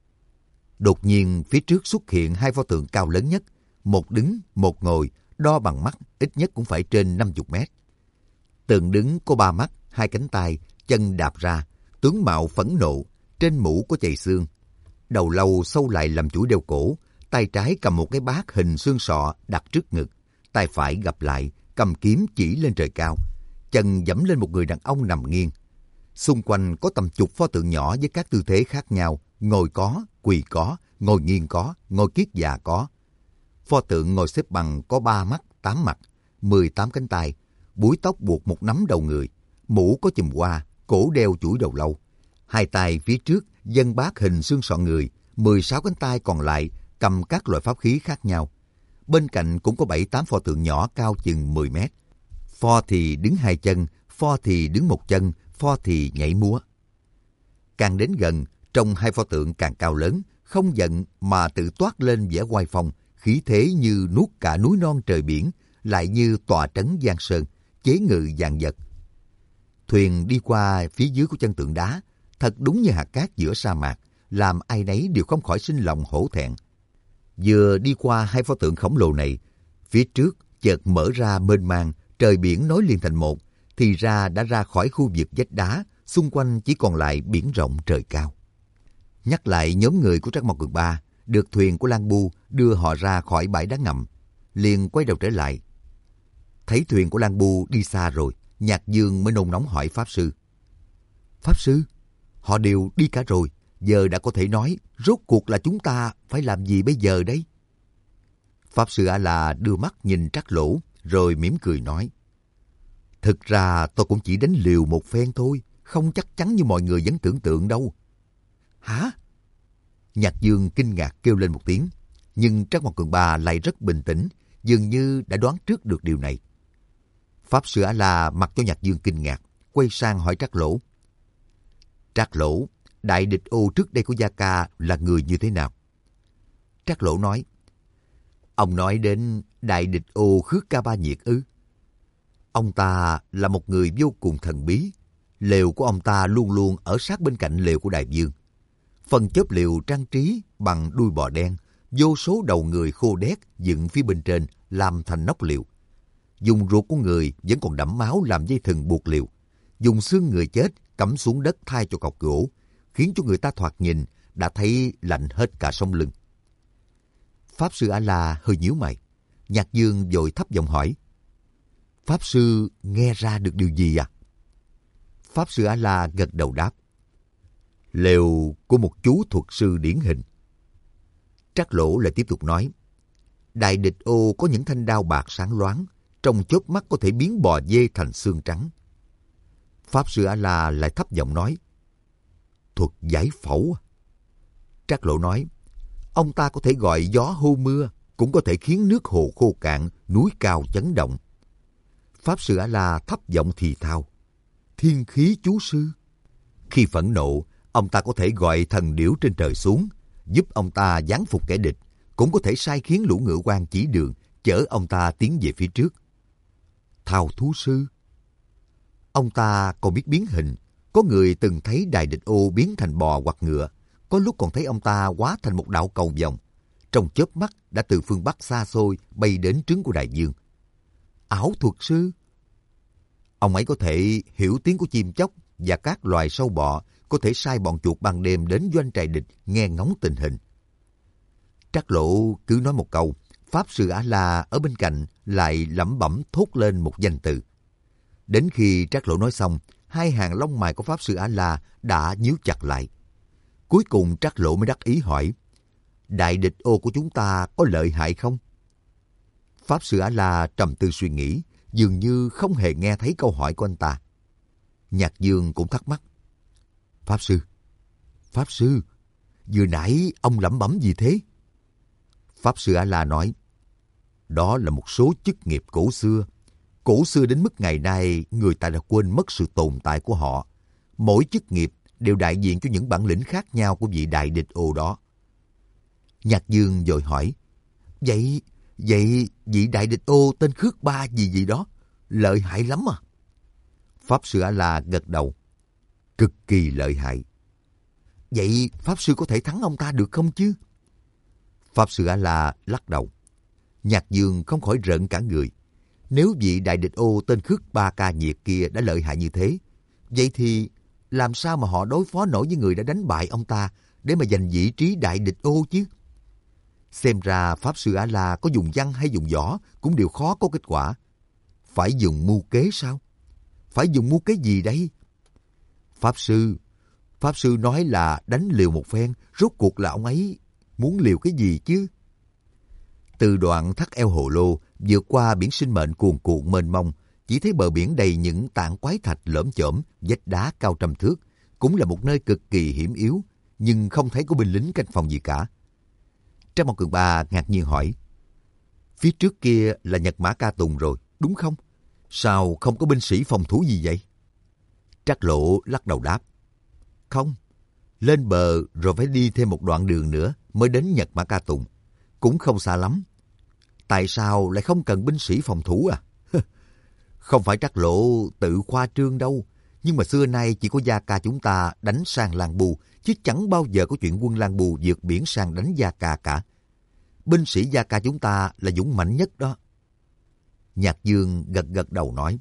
Đột nhiên phía trước xuất hiện hai pho tượng cao lớn nhất, một đứng, một ngồi, đo bằng mắt ít nhất cũng phải trên 50 mét. Tượng đứng có 3 mắt, 2 cánh tay, chân đạp ra, tướng mạo phẫn nộ, trên mũ có chày xương. Đầu lâu sâu lại làm chuỗi đeo cổ, tay trái cầm một cái bát hình xương sọ đặt trước ngực, tay phải gập lại, cầm kiếm chỉ lên trời cao, chân giẫm lên một người đàn ông nằm nghiêng. Xung quanh có tầm chục pho tượng nhỏ với các tư thế khác nhau, ngồi có, quỳ có, ngồi nghiêng có, ngồi kiết già có. Pho tượng ngồi xếp bằng có 3 mắt, 8 mặt, 18 cánh tay, búi tóc buộc một nắm đầu người, mũ có chùm hoa, cổ đeo chuỗi đầu lâu. Hai tay phía trước dâng bát hình xương sọ người, 16 cánh tay còn lại cầm các loại pháp khí khác nhau. Bên cạnh cũng có 7-8 pho tượng nhỏ cao chừng 10 mét. Pho thì đứng 2 chân, pho thì đứng 1 chân, pho thì nhảy múa. Càng đến gần, trông hai pho tượng càng cao lớn, không giận mà tự toát lên vẻ oai phong, khí thế như nuốt cả núi non trời biển, lại như tọa trấn giang sơn, chế ngự vạn vật. Thuyền đi qua phía dưới của chân tượng đá, thật đúng như hạt cát giữa sa mạc, làm ai nấy đều không khỏi sinh lòng hổ thẹn. Vừa đi qua hai pho tượng khổng lồ này, phía trước chợt mở ra mênh mang, trời biển nối liền thành một, thì ra đã ra khỏi khu vực vách đá, xung quanh chỉ còn lại biển rộng trời cao. Nhắc lại nhóm người của Trắc Mộc Cường Ba, được thuyền của Lang Bu đưa họ ra khỏi bãi đá ngầm, liền quay đầu trở lại. Thấy thuyền của Lang Bu đi xa rồi, Nhạc Dương mới nôn nóng hỏi Pháp Sư. Pháp Sư, họ đều đi cả rồi, giờ đã có thể nói, rốt cuộc là chúng ta phải làm gì bây giờ đấy? Pháp Sư A-la đưa mắt nhìn Trắc Lỗ, rồi mỉm cười nói. Thực ra tôi cũng chỉ đánh liều một phen thôi, không chắc chắn như mọi người vẫn tưởng tượng đâu. Hả? Nhạc Dương kinh ngạc kêu lên một tiếng, nhưng Trắc Mộc Cường Ba lại rất bình tĩnh, dường như đã đoán trước được điều này. Pháp Sư A-la mặc cho Nhạc Dương kinh ngạc, quay sang hỏi Trắc Lỗ. Trắc Lỗ, đại địch ô trước đây của Gia Ca là người như thế nào? Trắc Lỗ nói. Ông nói đến đại địch ô Khước Ca Ba Nhiệt ư? Ông ta là một người vô cùng thần bí. Lều của ông ta luôn luôn ở sát bên cạnh lều của Đại Vương. Phần chóp lều trang trí bằng đuôi bò đen, vô số đầu người khô đét dựng phía bên trên làm thành nóc lều. Dùng ruột của người vẫn còn đẫm máu làm dây thừng buộc lều. Dùng xương người chết cắm xuống đất thay cho cọc gỗ, khiến cho người ta thoạt nhìn đã thấy lạnh hết cả sống lưng. Pháp Sư A-la hơi nhíu mày. Nhạc Dương vội thấp giọng hỏi. Pháp Sư nghe ra được điều gì à? Pháp Sư A-la gật đầu đáp. Lều của một chú thuật sư điển hình. Trắc Lỗ lại tiếp tục nói. Đại địch ô có những thanh đao bạc sáng loáng, trong chớp mắt có thể biến bò dê thành xương trắng. Pháp Sư A-la lại thấp giọng nói. Thuật giải phẫu. Trắc Lỗ nói. Ông ta có thể gọi gió hô mưa, cũng có thể khiến nước hồ khô cạn, núi cao chấn động. Pháp Sư A-la thấp giọng thì thào. Thiên khí chú sư. Khi phẫn nộ, ông ta có thể gọi thần điểu trên trời xuống, giúp ông ta giáng phục kẻ địch, cũng có thể sai khiến lũ ngựa quan chỉ đường, chở ông ta tiến về phía trước. Thao thú sư. Ông ta còn biết biến hình, có người từng thấy đại địch ô biến thành bò hoặc ngựa, có lúc còn thấy ông ta hóa thành một đạo cầu vồng, trong chớp mắt đã từ phương Bắc xa xôi bay đến trứng của đại dương. Ảo thuật sư? Ông ấy có thể hiểu tiếng của chim chóc và các loài sâu bọ, có thể sai bọn chuột ban đêm đến doanh trại địch nghe ngóng tình hình. Trác Lộ cứ nói một câu, Pháp Sư A-la ở bên cạnh lại lẩm bẩm thốt lên một danh từ. Đến khi Trác Lộ nói xong, hai hàng lông mày của Pháp Sư A-la đã nhíu chặt lại. Cuối cùng Trác Lộ mới đắc ý hỏi, đại địch ô của chúng ta có lợi hại không? Pháp Sư A-la trầm tư suy nghĩ, dường như không hề nghe thấy câu hỏi của anh ta. Nhạc Dương cũng thắc mắc. Pháp Sư, vừa nãy ông lẩm bẩm gì thế? Pháp Sư A-la nói, đó là một số chức nghiệp cổ xưa. Cổ xưa đến mức ngày nay người ta đã quên mất sự tồn tại của họ. Mỗi chức nghiệp đều đại diện cho những bản lĩnh khác nhau của vị đại địch ô đó. Nhạc Dương vội hỏi, Vậy vị đại địch ô tên Khước Ba gì đó, lợi hại lắm à? Pháp Sư A-la gật đầu, cực kỳ lợi hại. Vậy Pháp Sư có thể thắng ông ta được không chứ? Pháp Sư A-la lắc đầu. Nhạc Dương không khỏi rợn cả người. Nếu vị đại địch ô tên Khước Ba Ca Nhiệt kia đã lợi hại như thế, vậy thì làm sao mà họ đối phó nổi với người đã đánh bại ông ta để mà giành vị trí đại địch ô chứ? Xem ra Pháp Sư A-la có dùng văn hay dùng võ cũng đều khó có kết quả. Phải dùng mưu kế sao? Phải dùng mưu kế gì đây? Pháp Sư nói là đánh liều một phen, rốt cuộc là ông ấy muốn liều cái gì chứ? Từ đoạn thắt eo hồ lô, vượt qua biển sinh mệnh cuồn cuộn mênh mông, chỉ thấy bờ biển đầy những tảng quái thạch lởm chởm, vách đá cao trăm thước, cũng là một nơi cực kỳ hiểm yếu, nhưng không thấy có binh lính canh phòng gì cả. Trang Mộc Cường Ba ngạc nhiên hỏi, phía trước kia là Nhật Mã Ca Tùng rồi, đúng không? Sao không có binh sĩ phòng thủ gì vậy? Trác Lộ lắc đầu đáp, không, lên bờ rồi phải đi thêm một đoạn đường nữa mới đến Nhật Mã Ca Tùng, cũng không xa lắm. Tại sao lại không cần binh sĩ phòng thủ à? Không phải Trác Lộ tự khoa trương đâu, nhưng mà xưa nay chỉ có Gia Ca chúng ta đánh sang Lan Bu, chứ chẳng bao giờ có chuyện quân Lan Bu vượt biển sang đánh Gia Ca cả. Binh sĩ Gia Ca chúng ta là dũng mãnh nhất đó. Nhạc Dương gật đầu nói,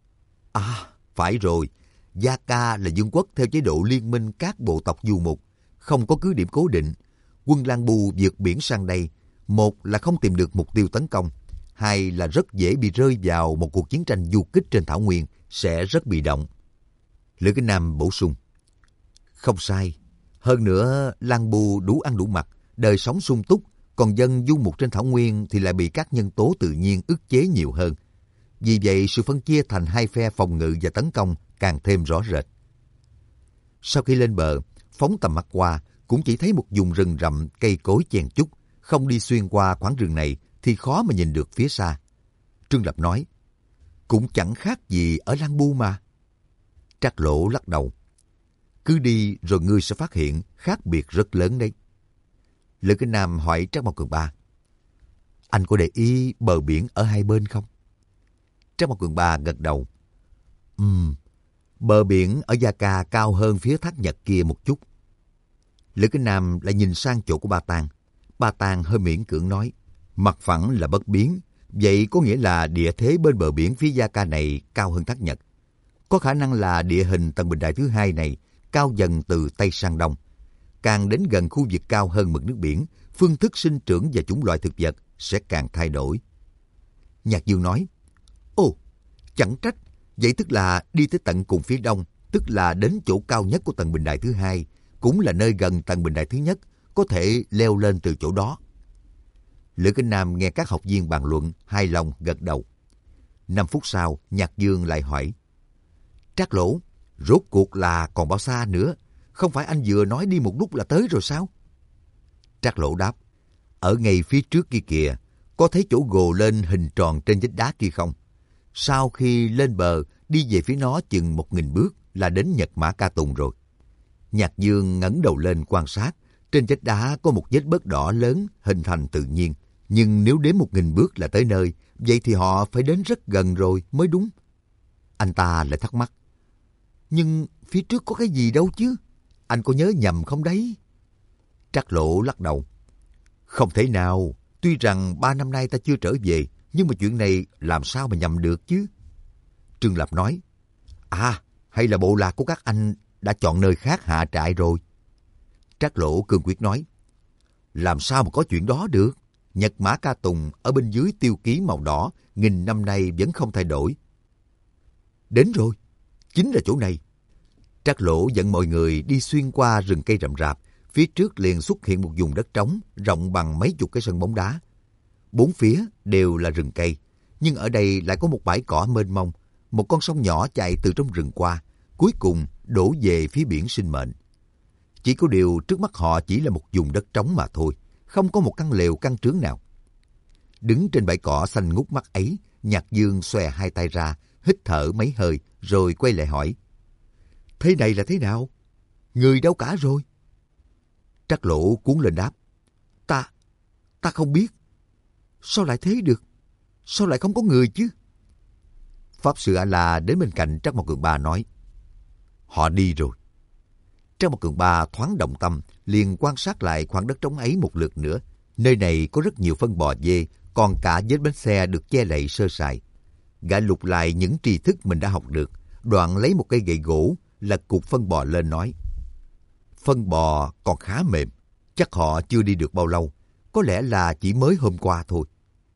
phải rồi, Gia Ca là vương quốc theo chế độ liên minh các bộ tộc du mục, không có cứ điểm cố định. Quân Lan Bu vượt biển sang đây, một là không tìm được mục tiêu tấn công, hai là rất dễ bị rơi vào một cuộc chiến tranh du kích trên thảo nguyên, sẽ rất bị động. Lữ Kính Nam bổ sung, không sai. Hơn nữa, Lan Bu đủ ăn đủ mặc, đời sống sung túc, còn dân du mục trên thảo nguyên thì lại bị các nhân tố tự nhiên ức chế nhiều hơn. Vì vậy, sự phân chia thành hai phe phòng ngự và tấn công càng thêm rõ rệt. Sau khi lên bờ, phóng tầm mắt qua, cũng chỉ thấy một vùng rừng rậm cây cối chen chúc, không đi xuyên qua khoảng rừng này thì khó mà nhìn được phía xa. Trương Lập nói, cũng chẳng khác gì ở Lan Bu mà. Trác Lộ lắc đầu, cứ đi rồi ngươi sẽ phát hiện khác biệt rất lớn đấy. Lữ Kính Nam hỏi Trác Mộc Cường Ba, anh có để ý bờ biển ở hai bên không? Trác Mộc Cường Ba gật đầu, bờ biển ở Gia Ca cao hơn phía thác Nhật kia một chút. Lữ Kính Nam lại nhìn sang chỗ của Ba Tàng. Ba Tàng hơi miễn cưỡng nói, mặt phẳng là bất biến, vậy có nghĩa là địa thế bên bờ biển phía Gia Ca này cao hơn thác Nhật. Có khả năng là địa hình tầng bình đại thứ hai này cao dần từ Tây sang Đông. Càng đến gần khu vực cao hơn mực nước biển, phương thức sinh trưởng và chủng loại thực vật sẽ càng thay đổi. Nhạc Dương nói, chẳng trách, vậy tức là đi tới tận cùng phía đông, tức là đến chỗ cao nhất của tầng bình đại thứ hai, cũng là nơi gần tầng bình đại thứ nhất, có thể leo lên từ chỗ đó. Lữ Kính Nam nghe các học viên bàn luận, hài lòng gật đầu. 5 phút sau, Nhạc Dương lại hỏi, Trác Lỗ, rốt cuộc là còn bao xa nữa? Không phải anh vừa nói đi một lúc là tới rồi sao? Trác Lỗ đáp, ở ngay phía trước kia kìa, có thấy chỗ gồ lên hình tròn trên vách đá kia không? Sau khi lên bờ, đi về phía nó chừng 1000 bước là đến Nhật Mã Ca Tùng rồi. Nhạc Dương ngẩng đầu lên quan sát, trên vách đá có một vết bớt đỏ lớn hình thành tự nhiên. Nhưng nếu đếm 1000 bước là tới nơi, vậy thì họ phải đến rất gần rồi mới đúng. Anh ta lại thắc mắc, nhưng phía trước có cái gì đâu chứ? Anh có nhớ nhầm không đấy? Trác Lộ lắc đầu, không thể nào, Tuy rằng 3 năm nay ta chưa trở về, nhưng mà chuyện này làm sao mà nhầm được chứ? Trương Lập nói, à, hay là bộ lạc của các anh đã chọn nơi khác hạ trại rồi? Trác Lỗ cương quyết nói, làm sao mà có chuyện đó được? Nhật Mã Ca Tùng ở bên dưới tiêu ký màu đỏ, nghìn năm nay vẫn không thay đổi. Đến rồi, chính là chỗ này. Trác Lỗ dẫn mọi người đi xuyên qua rừng cây rậm rạp, phía trước liền xuất hiện một vùng đất trống, rộng bằng mấy chục cái sân bóng đá. Bốn phía đều là rừng cây, nhưng ở đây lại có một bãi cỏ mênh mông, một con sông nhỏ chạy từ trong rừng qua, cuối cùng đổ về phía biển sinh mệnh. Chỉ có điều trước mắt họ chỉ là một vùng đất trống mà thôi, không có một căn lều căn trướng nào. Đứng trên bãi cỏ xanh ngút mắt ấy, Nhạc Dương xòe hai tay ra, hít thở mấy hơi, rồi quay lại hỏi, thế này là thế nào? Người đâu cả rồi? Trác Lỗ cuốn lên đáp, Ta không biết. Sao lại thế được? Sao lại không có người chứ? Pháp Sư A-la đến bên cạnh Trác Mộc Cường Ba nói, họ đi rồi. Trác Mộc Cường Ba thoáng động tâm, liền quan sát lại khoảng đất trống ấy một lượt nữa. Nơi này có rất nhiều phân bò dê, còn cả vết bánh xe được che lậy sơ sài. Gã lục lại những tri thức mình đã học được, đoạn lấy một cây gậy gỗ, lật cục phân bò lên nói, phân bò còn khá mềm, chắc họ chưa đi được bao lâu, có lẽ là chỉ mới hôm qua thôi.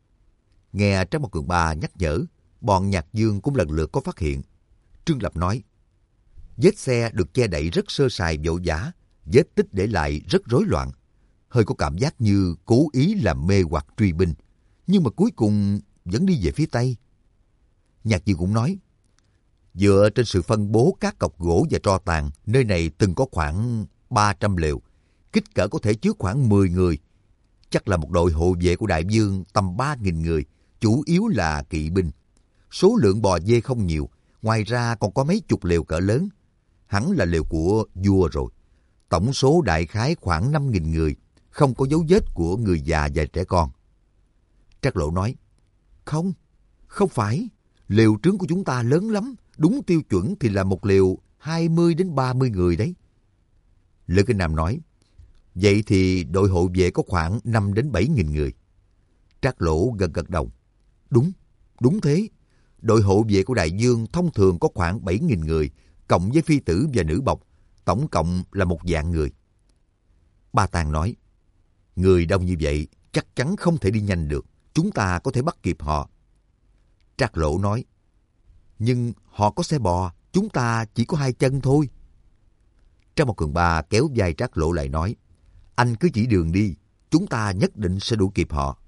Nghe Trác Mộc Cường Ba nhắc nhở, bọn Nhạc Dương cũng lần lượt có phát hiện. Trương Lập nói, vết xe được che đậy rất sơ sài vội vã, vết tích để lại rất rối loạn, hơi có cảm giác như cố ý làm mê hoặc truy binh, nhưng mà cuối cùng vẫn đi về phía Tây. Nhạc Dương cũng nói, dựa trên sự phân bố các cọc gỗ và tro tàn, nơi này từng có khoảng 300 lều, kích cỡ có thể chứa khoảng 10 người. Chắc là một đội hộ vệ của đại vương tầm 3.000 người, chủ yếu là kỵ binh. Số lượng bò dê không nhiều, ngoài ra còn có mấy chục lều cỡ lớn. Hẳn là lều của vua rồi. Tổng số đại khái khoảng 5.000 người, không có dấu vết của người già và trẻ con. Trác Lộ nói, không phải. Lều trướng của chúng ta lớn lắm, đúng tiêu chuẩn thì là một lều 20 đến 30 người đấy. Lữ Kinh Nam nói, vậy thì đội hộ vệ có khoảng 5 đến 7.000 người. Trác Lỗ gật đầu. Đúng thế. Đội hộ vệ của đại vương thông thường có khoảng 7.000 người, cộng với phi tử và nữ bộc, tổng cộng là 1.000 người. Ba Tàng nói, người đông như vậy chắc chắn không thể đi nhanh được, chúng ta có thể bắt kịp họ. Trác Lỗ nói, nhưng họ có xe bò, chúng ta chỉ có 2 chân thôi. Trác Mộc Cường Ba kéo vai Trác Lỗ lại nói, anh cứ chỉ đường đi, chúng ta nhất định sẽ đuổi kịp họ.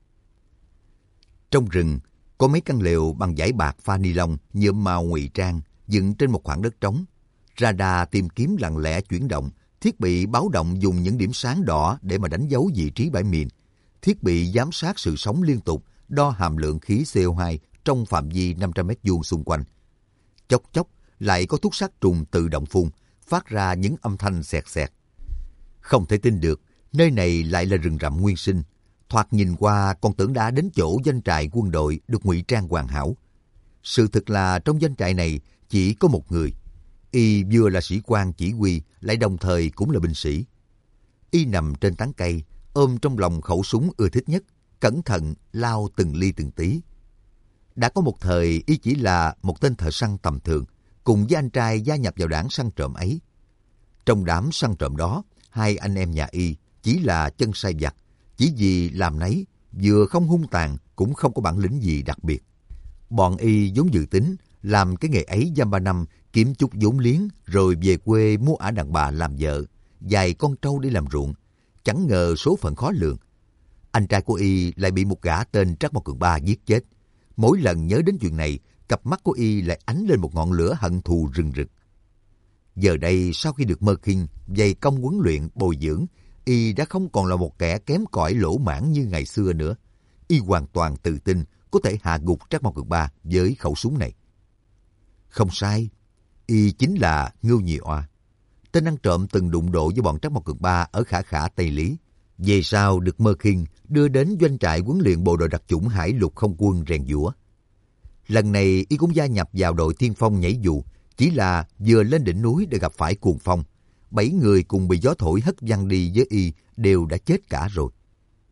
Trong rừng, có mấy căn lều bằng vải bạc pha ni lông nhuộm màu ngụy trang, dựng trên một khoảng đất trống. Radar tìm kiếm lặng lẽ chuyển động, thiết bị báo động dùng những điểm sáng đỏ để mà đánh dấu vị trí bãi mìn. Thiết bị giám sát sự sống liên tục, đo hàm lượng khí CO2 trong phạm vi 500 mét vuông xung quanh. Chốc chốc lại có thuốc sát trùng tự động phun, phát ra những âm thanh xẹt xẹt. Không thể tin được, nơi này lại là rừng rậm nguyên sinh. Thoạt nhìn qua còn tưởng đã đến chỗ doanh trại quân đội được ngụy trang hoàn hảo. Sự thật là trong doanh trại này chỉ có một người. Y vừa là sĩ quan chỉ huy, lại đồng thời cũng là binh sĩ. Y nằm trên tán cây, ôm trong lòng khẩu súng ưa thích nhất, cẩn thận lao từng ly từng tí. Đã có một thời Y chỉ là một tên thợ săn tầm thường, cùng với anh trai gia nhập vào đảng săn trộm ấy. Trong đám săn trộm đó, 2 anh em nhà Y chỉ là chân sai vặt, chỉ vì làm nấy, vừa không hung tàn cũng không có bản lĩnh gì đặc biệt. Bọn Y vốn dự tính làm cái nghề ấy dăm 3 năm, kiếm chút vốn liếng rồi về quê mua ả đàn bà làm vợ, vài con trâu để làm ruộng. Chẳng ngờ số phận khó lường. Anh trai của Y lại bị một gã tên Trác Mộc Cường Ba giết chết. Mỗi lần nhớ đến chuyện này, cặp mắt của Y lại ánh lên một ngọn lửa hận thù rừng rực. Giờ đây sau khi được Mơ Kinh dày công huấn luyện bồi dưỡng, Y đã không còn là một kẻ kém cỏi lỗ mãng như ngày xưa nữa. Y hoàn toàn tự tin có thể hạ gục Trác Mộc Cường Ba với khẩu súng này. Không sai, Y chính là Ngưu Nhị Oa, tên ăn trộm từng đụng độ với bọn Trác Mộc Cường Ba ở Khả Khả Tây Lý. Về sau được Mơ Kinh đưa đến doanh trại huấn luyện bộ đội đặc chủng Hải Lục Không Quân rèn giũa. Lần này Y cũng gia nhập vào đội tiên phong nhảy dù, chỉ là vừa lên đỉnh núi để gặp phải cuồng phong. 7 người cùng bị gió thổi hất văng đi với Y đều đã chết cả rồi.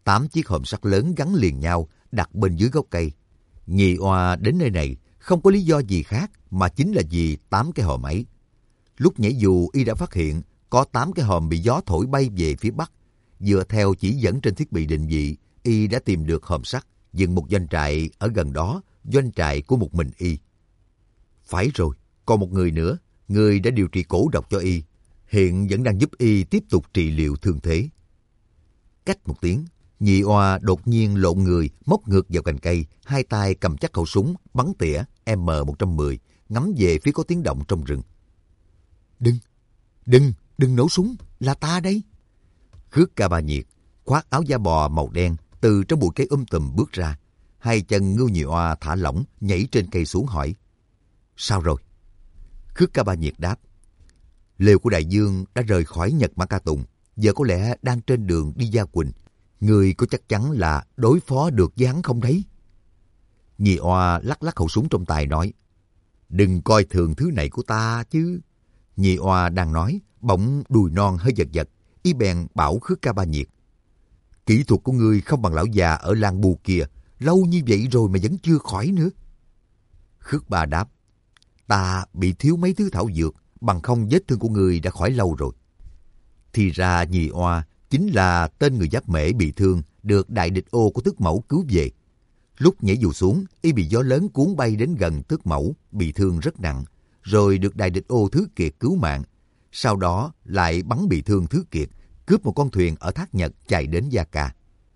8 chiếc hòm sắt lớn gắn liền nhau đặt bên dưới gốc cây. Nhị oa đến nơi này không có lý do gì khác mà chính là vì 8 cái hòm ấy. Lúc nhảy dù y đã phát hiện có 8 cái hòm bị gió thổi bay về phía bắc. Dựa theo chỉ dẫn trên thiết bị định vị, y đã tìm được hòm sắt, dựng một doanh trại ở gần đó, doanh trại của một mình y. Phải rồi, còn một người nữa, người đã điều trị cổ độc cho y, hiện vẫn đang giúp y tiếp tục trị liệu thương thế. Cách một tiếng, nhị oa đột nhiên lộn người, móc ngược vào cành cây, hai tay cầm chắc khẩu súng, bắn tỉa M110, ngắm về phía có tiếng động trong rừng. Đừng nổ súng, là ta đây. Khước Ca Ba Nhiệt khoác áo da bò màu đen từ trong bụi cây tùm bước ra. Hai chân Ngưu Nhị Oa thả lỏng, nhảy trên cây xuống hỏi. Sao rồi? Khước Ca Ba Nhiệt đáp. Lều của đại dương đã rời khỏi Nhật Mã Ca Tùng, giờ có lẽ đang trên đường đi Gia Quỳnh. Người có chắc chắn là đối phó được với hắn không đấy? Nhị Oa lắc lắc khẩu súng trong tay nói. Đừng coi thường thứ này của ta chứ. Nhị Oa đang nói, bỗng đùi non hơi giật giật, y bèn bảo Khước Ca Ba Nhiệt. Kỹ thuật của ngươi không bằng lão già ở Lan Bu kia, lâu như vậy rồi mà vẫn chưa khỏi nữa. Khước Ba đáp. Ta bị thiếu mấy thứ thảo dược, bằng không vết thương của ngươi đã khỏi lâu rồi. Thì ra Nhị Oa chính là tên người Giáp Mễ bị thương được đại địch ô của Tước Mẫu cứu về. Lúc nhảy dù xuống, y bị gió lớn cuốn bay đến gần Tước Mẫu, bị thương rất nặng, rồi được đại địch ô Thứ Kiệt cứu mạng. Sau đó lại bắn bị thương Thứ Kiệt, cướp một con thuyền ở Thác Nhật chạy đến Gia Ca.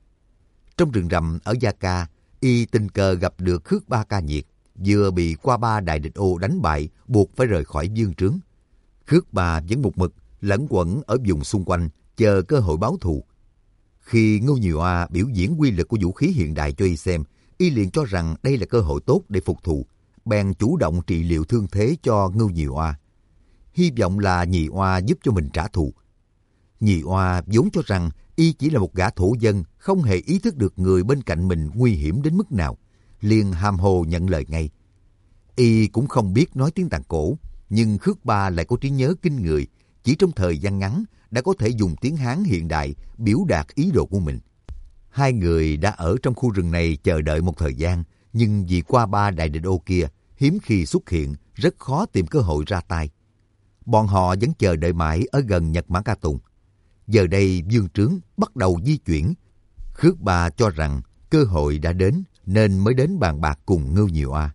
Trong rừng rậm ở Gia Ca, y tình cờ gặp được Khước Ba Ca Nhiệt, vừa bị Qua Ba đại địch ô đánh bại, buộc phải rời khỏi vương trướng. Khước Ba vẫn một mực lẫn quẩn ở vùng xung quanh, chờ cơ hội báo thù. Khi Ngưu Nhị Oa biểu diễn quy lực của vũ khí hiện đại cho y xem, y liền cho rằng đây là cơ hội tốt để phục thù, bèn chủ động trị liệu thương thế cho Ngưu Nhị Oa, hy vọng là Nhị Oa giúp cho mình trả thù. Nhị Oa vốn cho rằng y chỉ là một gã thổ dân, không hề ý thức được người bên cạnh mình nguy hiểm đến mức nào, liền hàm hồ nhận lời ngay. Y cũng không biết nói tiếng Tàn Cổ, nhưng Khước Ba lại có trí nhớ kinh người, chỉ trong thời gian ngắn đã có thể dùng tiếng Hán hiện đại biểu đạt ý đồ của mình. Hai người đã ở trong khu rừng này chờ đợi một thời gian, nhưng vì Qua Ba đại địch ô kia hiếm khi xuất hiện, rất khó tìm cơ hội ra tay. Bọn họ vẫn chờ đợi mãi ở gần Nhật Mã Ca Tùng. Giờ đây vương trướng bắt đầu di chuyển. Khước Ba cho rằng cơ hội đã đến nên mới đến bàn bạc cùng Ngưu Nhị Oa.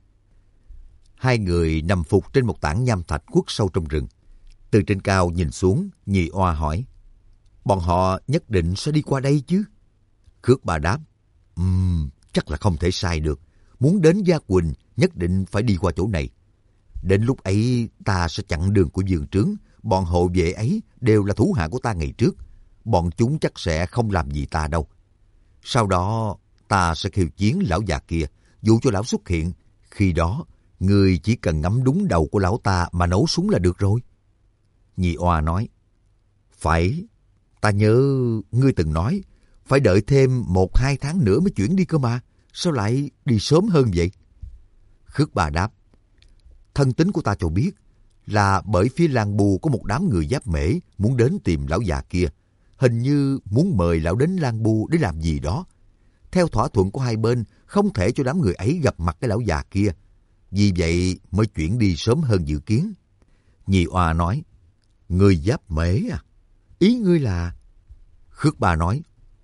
Hai người nằm phục trên một tảng nham thạch khuất sâu trong rừng. Từ trên cao nhìn xuống, Nhị Oa hỏi. Bọn họ nhất định sẽ đi qua đây chứ? Khước Ba đáp. Chắc là không thể sai được. Muốn đến Gia Quỳnh nhất định phải đi qua chỗ này. Đến lúc ấy ta sẽ chặn đường của vương trướng. Bọn hộ vệ ấy đều là thủ hạ của ta ngày trước. Bọn chúng chắc sẽ không làm gì ta đâu. Sau đó ta sẽ khiêu chiến lão già kia, dụ cho lão xuất hiện. Khi đó, người chỉ cần ngắm đúng đầu của lão ta mà nổ súng là được rồi. Nhị Oa nói. Phải, ta nhớ ngươi từng nói, phải đợi thêm 1-2 tháng nữa mới chuyển đi cơ mà. Sao lại đi sớm hơn vậy? Khước Ba đáp. Thân tính của ta cho biết là bởi phía Lan Bu có một đám người Giáp Mễ muốn đến tìm lão già kia. Hình như muốn mời lão đến Lan Bu để làm gì đó. Theo thỏa thuận của hai bên, không thể cho đám người ấy gặp mặt cái lão già kia. Vì vậy mới chuyển đi sớm hơn dự kiến. Nhị Oa nói. Người Giáp Mễ à? Ý ngươi là... Khước Ba nói.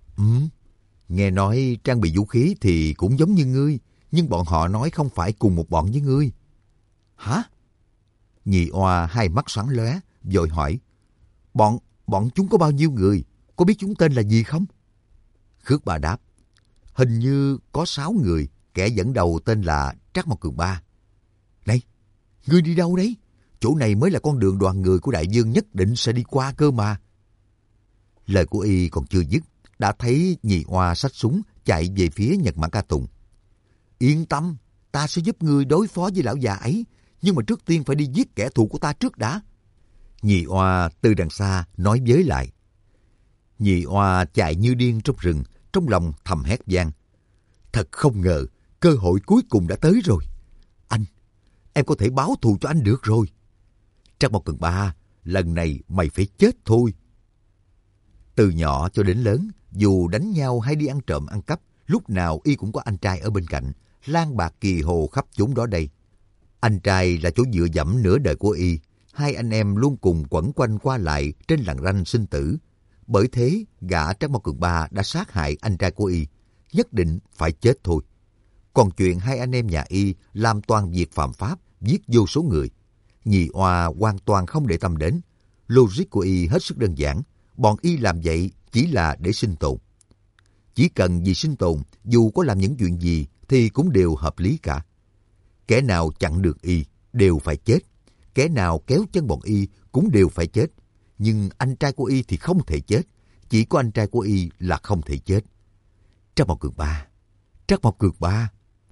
Nghe nói trang bị vũ khí thì cũng giống như ngươi, nhưng bọn họ nói không phải cùng một bọn với ngươi. Hả? Nhị Oa hai mắt sáng lóe, vội hỏi. Bọn chúng có bao nhiêu người? Có biết chúng tên là gì không? Khước Ba đáp. Hình như có 6 người, kẻ dẫn đầu tên là Trác Mộc Cường Ba. Này, ngươi đi đâu đấy? Chỗ này mới là con đường đoàn người của đại vương nhất định sẽ đi qua cơ mà. Lời của y còn chưa dứt, đã thấy Nhị Oa xách súng chạy về phía Nhật Mã Ca Tùng. Yên tâm, ta sẽ giúp ngươi đối phó với lão già ấy, nhưng mà trước tiên phải đi giết kẻ thù của ta trước đã. Nhị Oa từ đằng xa nói với lại. Nhị Oa chạy như điên trong rừng, trong lòng thầm hét vang. Thật không ngờ, cơ hội cuối cùng đã tới rồi. Anh, em có thể báo thù cho anh được rồi. Trác Mộc Cường Ba, lần này mày phải chết thôi. Từ nhỏ cho đến lớn, dù đánh nhau hay đi ăn trộm ăn cắp, lúc nào y cũng có anh trai ở bên cạnh, lang bạc kỳ hồ khắp chốn đó đây. Anh trai là chỗ dựa dẫm nửa đời của y, hai anh em luôn cùng quẩn quanh qua lại trên lằn ranh sinh tử. Bởi thế, gã Trác Mao Cường Ba đã sát hại anh trai của y, nhất định phải chết thôi. Còn chuyện hai anh em nhà y làm toàn việc phạm pháp, giết vô số người, Nhị Oa hoàn toàn không để tâm đến. Logic của y hết sức đơn giản, bọn y làm vậy chỉ là để sinh tồn. Chỉ cần vì sinh tồn, dù có làm những chuyện gì thì cũng đều hợp lý cả. Kẻ nào chặn được y đều phải chết, kẻ nào kéo chân bọn y cũng đều phải chết. Nhưng anh trai của y thì không thể chết, chỉ có anh trai của y là không thể chết. Trác Mao Cường Ba, Trác Mao Cường Ba.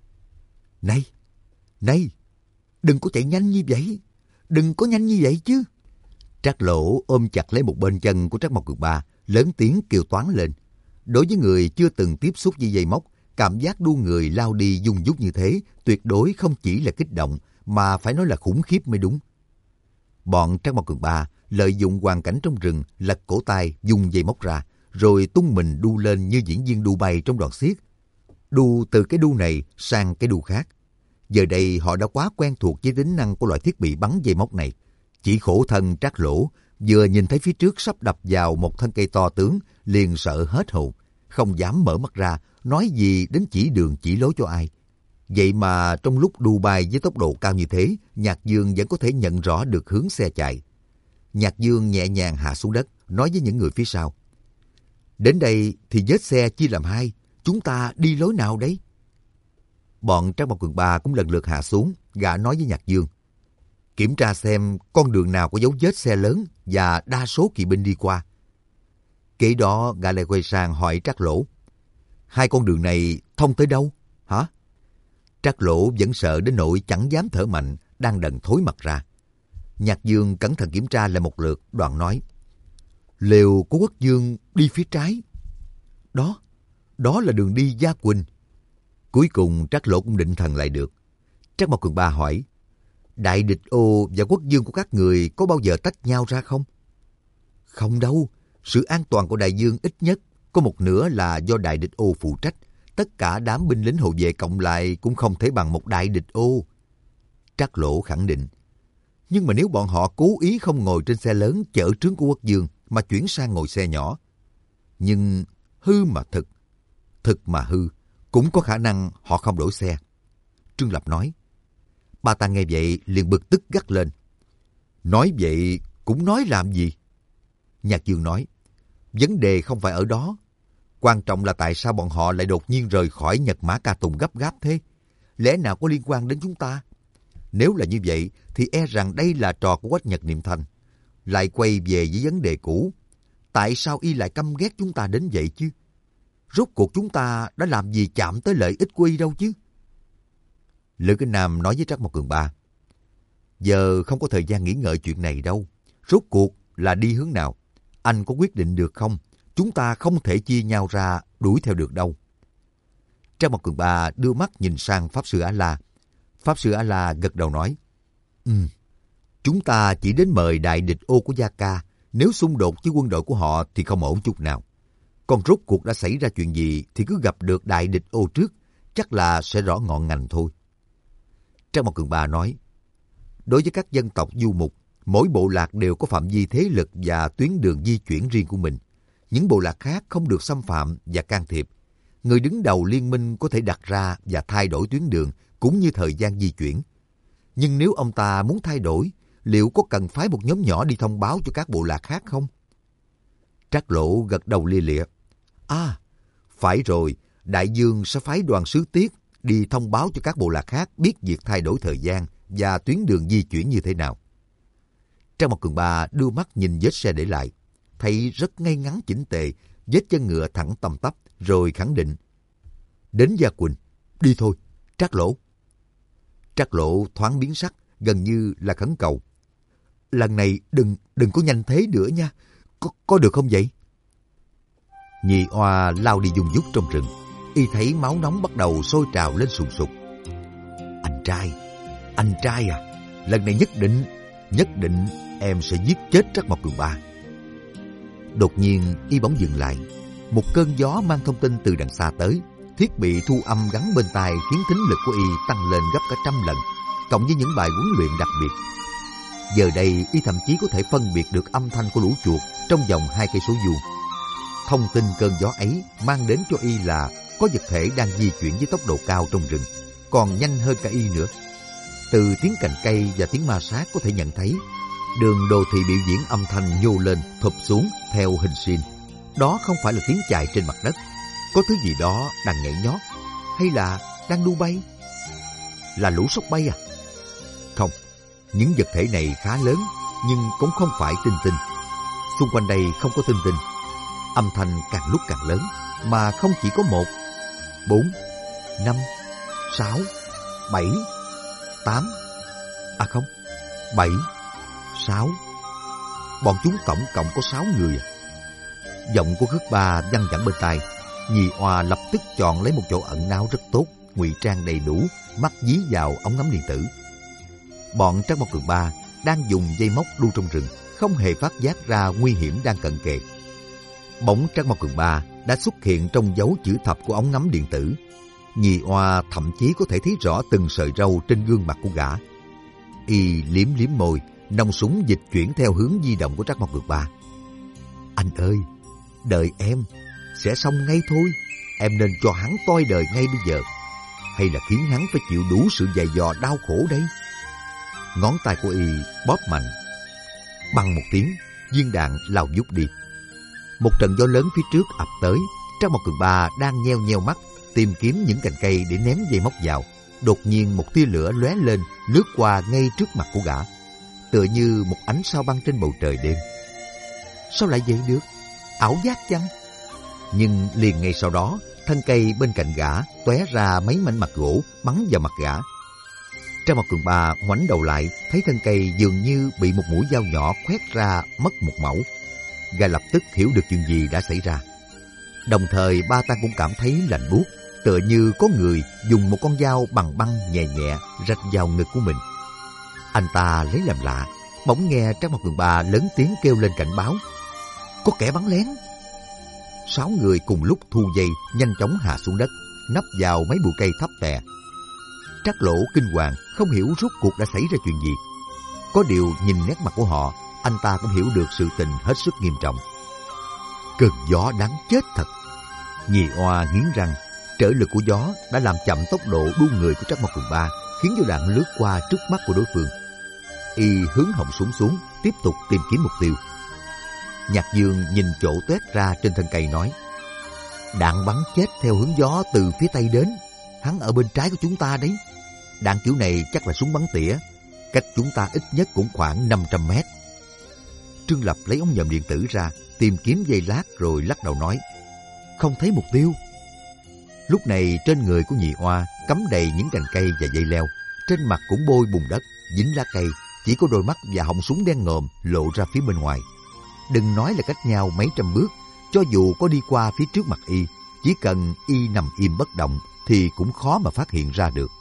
Này, đừng có chạy nhanh như vậy, đừng có nhanh như vậy chứ. Trác Lỗ ôm chặt lấy một bên chân của Trác Mao Cường Ba, lớn tiếng kêu toán lên. Đối với người chưa từng tiếp xúc với dây móc, cảm giác đu người lao đi dung dút như thế tuyệt đối không chỉ là kích động, mà phải nói là khủng khiếp mới đúng. Bọn Trác Mao Cường Ba lợi dụng hoàn cảnh trong rừng, lật cổ tay dùng dây móc ra, rồi tung mình đu lên như diễn viên đu bay trong đoàn xiếc. Đu từ cái đu này sang cái đu khác. Giờ đây họ đã quá quen thuộc với tính năng của loại thiết bị bắn dây móc này. Chỉ khổ thân Trác Lỗ vừa nhìn thấy phía trước sắp đập vào một thân cây to tướng, liền sợ hết hồn, không dám mở mắt ra, nói gì đến chỉ đường chỉ lối cho ai. Vậy mà trong lúc đu bay với tốc độ cao như thế, Nhạc Dương vẫn có thể nhận rõ được hướng xe chạy. Nhạc Dương nhẹ nhàng hạ xuống đất, nói với những người phía sau. Đến đây thì vết xe chia làm hai, chúng ta đi lối nào đấy? Bọn Trác Mao Cường Ba cũng lần lượt hạ xuống, gã nói với Nhạc Dương. Kiểm tra xem con đường nào có dấu vết xe lớn và đa số kỵ binh đi qua. Kế đó gã lại quay sang hỏi Trác Lỗ. Hai con đường này thông tới đâu? Hả? Trác Lỗ vẫn sợ đến nỗi chẳng dám thở mạnh, đang đần thối mặt ra. Nhạc Dương cẩn thận kiểm tra lại một lượt, đoạn nói. Lều của Quốc Dương đi phía trái. Đó là đường đi Gia Quỳnh. Cuối cùng Trác Lỗ cũng định thần lại được. Trác Mao Cường Ba hỏi. Đại địch ô và Quốc Dương của các người có bao giờ tách nhau ra không? Không đâu. Sự an toàn của Đại Dương ít nhất có một nửa là do Đại địch ô phụ trách. Tất cả đám binh lính hộ vệ cộng lại cũng không thể bằng một Đại địch ô. Trác Lỗ khẳng định. Nhưng mà nếu bọn họ cố ý không ngồi trên xe lớn chở trướng của Quốc Dương mà chuyển sang ngồi xe nhỏ. Nhưng hư mà thực, thực mà hư, cũng có khả năng họ không đổi xe. Trương Lập nói. Ba ta nghe vậy liền bực tức gắt lên. Nói vậy cũng nói làm gì? Nhạc Dương nói. Vấn đề không phải ở đó. Quan trọng là tại sao bọn họ lại đột nhiên rời khỏi Nhật Mã Ca Tùng gấp gáp thế? Lẽ nào có liên quan đến chúng ta? Nếu là như vậy thì e rằng đây là trò của Quách Nhật Niệm Thanh. Lại quay về với vấn đề cũ. Tại sao y lại căm ghét chúng ta đến vậy chứ? Rốt cuộc chúng ta đã làm gì chạm tới lợi ích của y đâu chứ? Lữ Kinh Nam nói với Trác Mao Cường Ba. Giờ không có thời gian nghĩ ngợi chuyện này đâu. Rốt cuộc là đi hướng nào? Anh có quyết định được không? Chúng ta không thể chia nhau ra đuổi theo được đâu. Trác Mao Cường Ba đưa mắt nhìn sang Pháp Sư A-la. Pháp Sư A-la gật đầu nói. Chúng ta chỉ đến mời đại địch ô của Gia Ca. Nếu xung đột với quân đội của họ thì không ổn chút nào. Còn rốt cuộc đã xảy ra chuyện gì thì cứ gặp được đại địch ô trước, chắc là sẽ rõ ngọn ngành thôi. Trác Mao Cường Ba nói. Đối với các dân tộc du mục, mỗi bộ lạc đều có phạm vi thế lực và tuyến đường di chuyển riêng của mình. Những bộ lạc khác không được xâm phạm và can thiệp. Người đứng đầu liên minh có thể đặt ra và thay đổi tuyến đường cũng như thời gian di chuyển. Nhưng nếu ông ta muốn thay đổi, liệu có cần phái một nhóm nhỏ đi thông báo cho các bộ lạc khác không? Trác Lỗ gật đầu lia lịa. Phải rồi, Đại Dương sẽ phái đoàn sứ tiết đi thông báo cho các bộ lạc khác biết việc thay đổi thời gian và tuyến đường di chuyển như thế nào. Trác Mao Cường Ba đưa mắt nhìn vết xe để lại, thấy rất ngay ngắn chỉnh tề, vết chân ngựa thẳng tầm tắp, rồi khẳng định. Đến Gia Quỳnh, đi thôi, Trác Lỗ. Trác Lỗ thoáng biến sắc, gần như là khẩn cầu. Lần này đừng có nhanh thế nữa nha, có được không vậy? Nhị Oa lao đi dùng dút trong rừng, y thấy máu nóng bắt đầu sôi trào lên sùng sục. Anh trai à, lần này nhất định em sẽ giết chết Trác Mao Cường Ba. Đột nhiên y bỗng dừng lại. Một cơn gió mang thông tin từ đằng xa tới. Thiết bị thu âm gắn bên tai khiến thính lực của y tăng lên gấp cả 100 lần, cộng với những bài huấn luyện đặc biệt. Giờ đây y thậm chí có thể phân biệt được âm thanh của lũ chuột trong vòng 2 cây số vuông. Thông tin cơn gió ấy mang đến cho y là có vật thể đang di chuyển với tốc độ cao trong rừng, còn nhanh hơn cả y nữa. Từ tiếng cành cây và tiếng ma sát có thể nhận thấy đường đồ thị biểu diễn âm thanh nhô lên, thụp xuống theo hình sin. Đó không phải là tiếng chài trên mặt đất. Có thứ gì đó đang nhảy nhót, hay là đang đu bay? Là lũ sóc bay à? Không, những vật thể này khá lớn, nhưng cũng không phải tinh tinh. Xung quanh đây không có tinh tinh. Âm thanh càng lúc càng lớn, mà không chỉ có 1, 4, 5, 6, 7, 8. À không, 7, 6. Bọn chúng tổng cộng có 6 người à. Giọng của Khước Ba văng vẳng bên tai. Nhì Oa lập tức chọn lấy một chỗ ẩn náu rất tốt, ngụy trang đầy đủ, mắt dí vào ống ngắm điện tử. Bọn Trắc Mộc Cường Ba đang dùng dây móc đu trong rừng, không hề phát giác ra nguy hiểm đang cận kề. Bóng Trắc Mộc Cường Ba đã xuất hiện trong dấu chữ thập của ống ngắm điện tử. Nhì Oa thậm chí có thể thấy rõ từng sợi râu trên gương mặt của gã. Y liếm liếm môi, nòng súng dịch chuyển theo hướng di động của Trắc Mộc Cường Ba. Anh ơi, đợi em, sẽ xong ngay thôi. Em nên cho hắn toi đời ngay bây giờ, hay là khiến hắn phải chịu đủ sự dày dò đau khổ đây? Ngón tay của y bóp mạnh. Bằng một tiếng, viên đạn lao vút đi. Một trận gió lớn phía trước ập tới. Trắc Mộc Cường Ba đang nheo nheo mắt tìm kiếm những cành cây để ném dây móc vào. Đột nhiên một tia lửa lóe lên, lướt qua ngay trước mặt của gã, tựa như một ánh sao băng trên bầu trời đêm. Sao lại vậy được? Ảo giác chăng? Nhưng liền ngay sau đó, thân cây bên cạnh gã tóe ra mấy mảnh mặt gỗ bắn vào mặt gã. Trắc Mộc Cường Ba ngoảnh đầu lại, thấy thân cây dường như bị một mũi dao nhỏ khoét ra mất một mẩu. Gã lập tức hiểu được chuyện gì đã xảy ra. Đồng thời Ba ta cũng cảm thấy lạnh buốt, tựa như có người dùng một con dao bằng băng nhẹ nhẹ rạch vào ngực của mình. Anh ta lấy làm lạ, bỗng nghe Trắc Mộc Cường Ba lớn tiếng kêu lên cảnh báo. Có kẻ bắn lén! 6 người cùng lúc thu dây, nhanh chóng hạ xuống đất, nấp vào mấy bụi cây thấp tè. Trắc Lỗ kinh hoàng, không hiểu rốt cuộc đã xảy ra chuyện gì. Có điều nhìn nét mặt của họ, anh ta cũng hiểu được sự tình hết sức nghiêm trọng. Cơn gió đáng chết thật. Nhì Oa nghiến răng, trở lực của gió đã làm chậm tốc độ đu người của Trắc Mộc Cường Ba, khiến cho đạn lướt qua trước mắt của đối phương. Y hướng họng súng xuống, tiếp tục tìm kiếm mục tiêu. Nhạc Dương nhìn chỗ toét ra trên thân cây nói, đạn bắn chết theo hướng gió từ phía tây đến. Hắn ở bên trái của chúng ta đấy. Đạn kiểu này chắc là súng bắn tỉa, cách chúng ta ít nhất cũng khoảng 500 mét. Trương Lập lấy ống nhòm điện tử ra, tìm kiếm giây lát rồi lắc đầu nói, không thấy mục tiêu. Lúc này trên người của Nhị Oa cắm đầy những cành cây và dây leo, trên mặt cũng bôi bùn đất, dính lá cây, chỉ có đôi mắt và họng súng đen ngòm lộ ra phía bên ngoài. Đừng nói là cách nhau mấy trăm bước, cho dù có đi qua phía trước mặt y, chỉ cần y nằm im bất động thì cũng khó mà phát hiện ra được.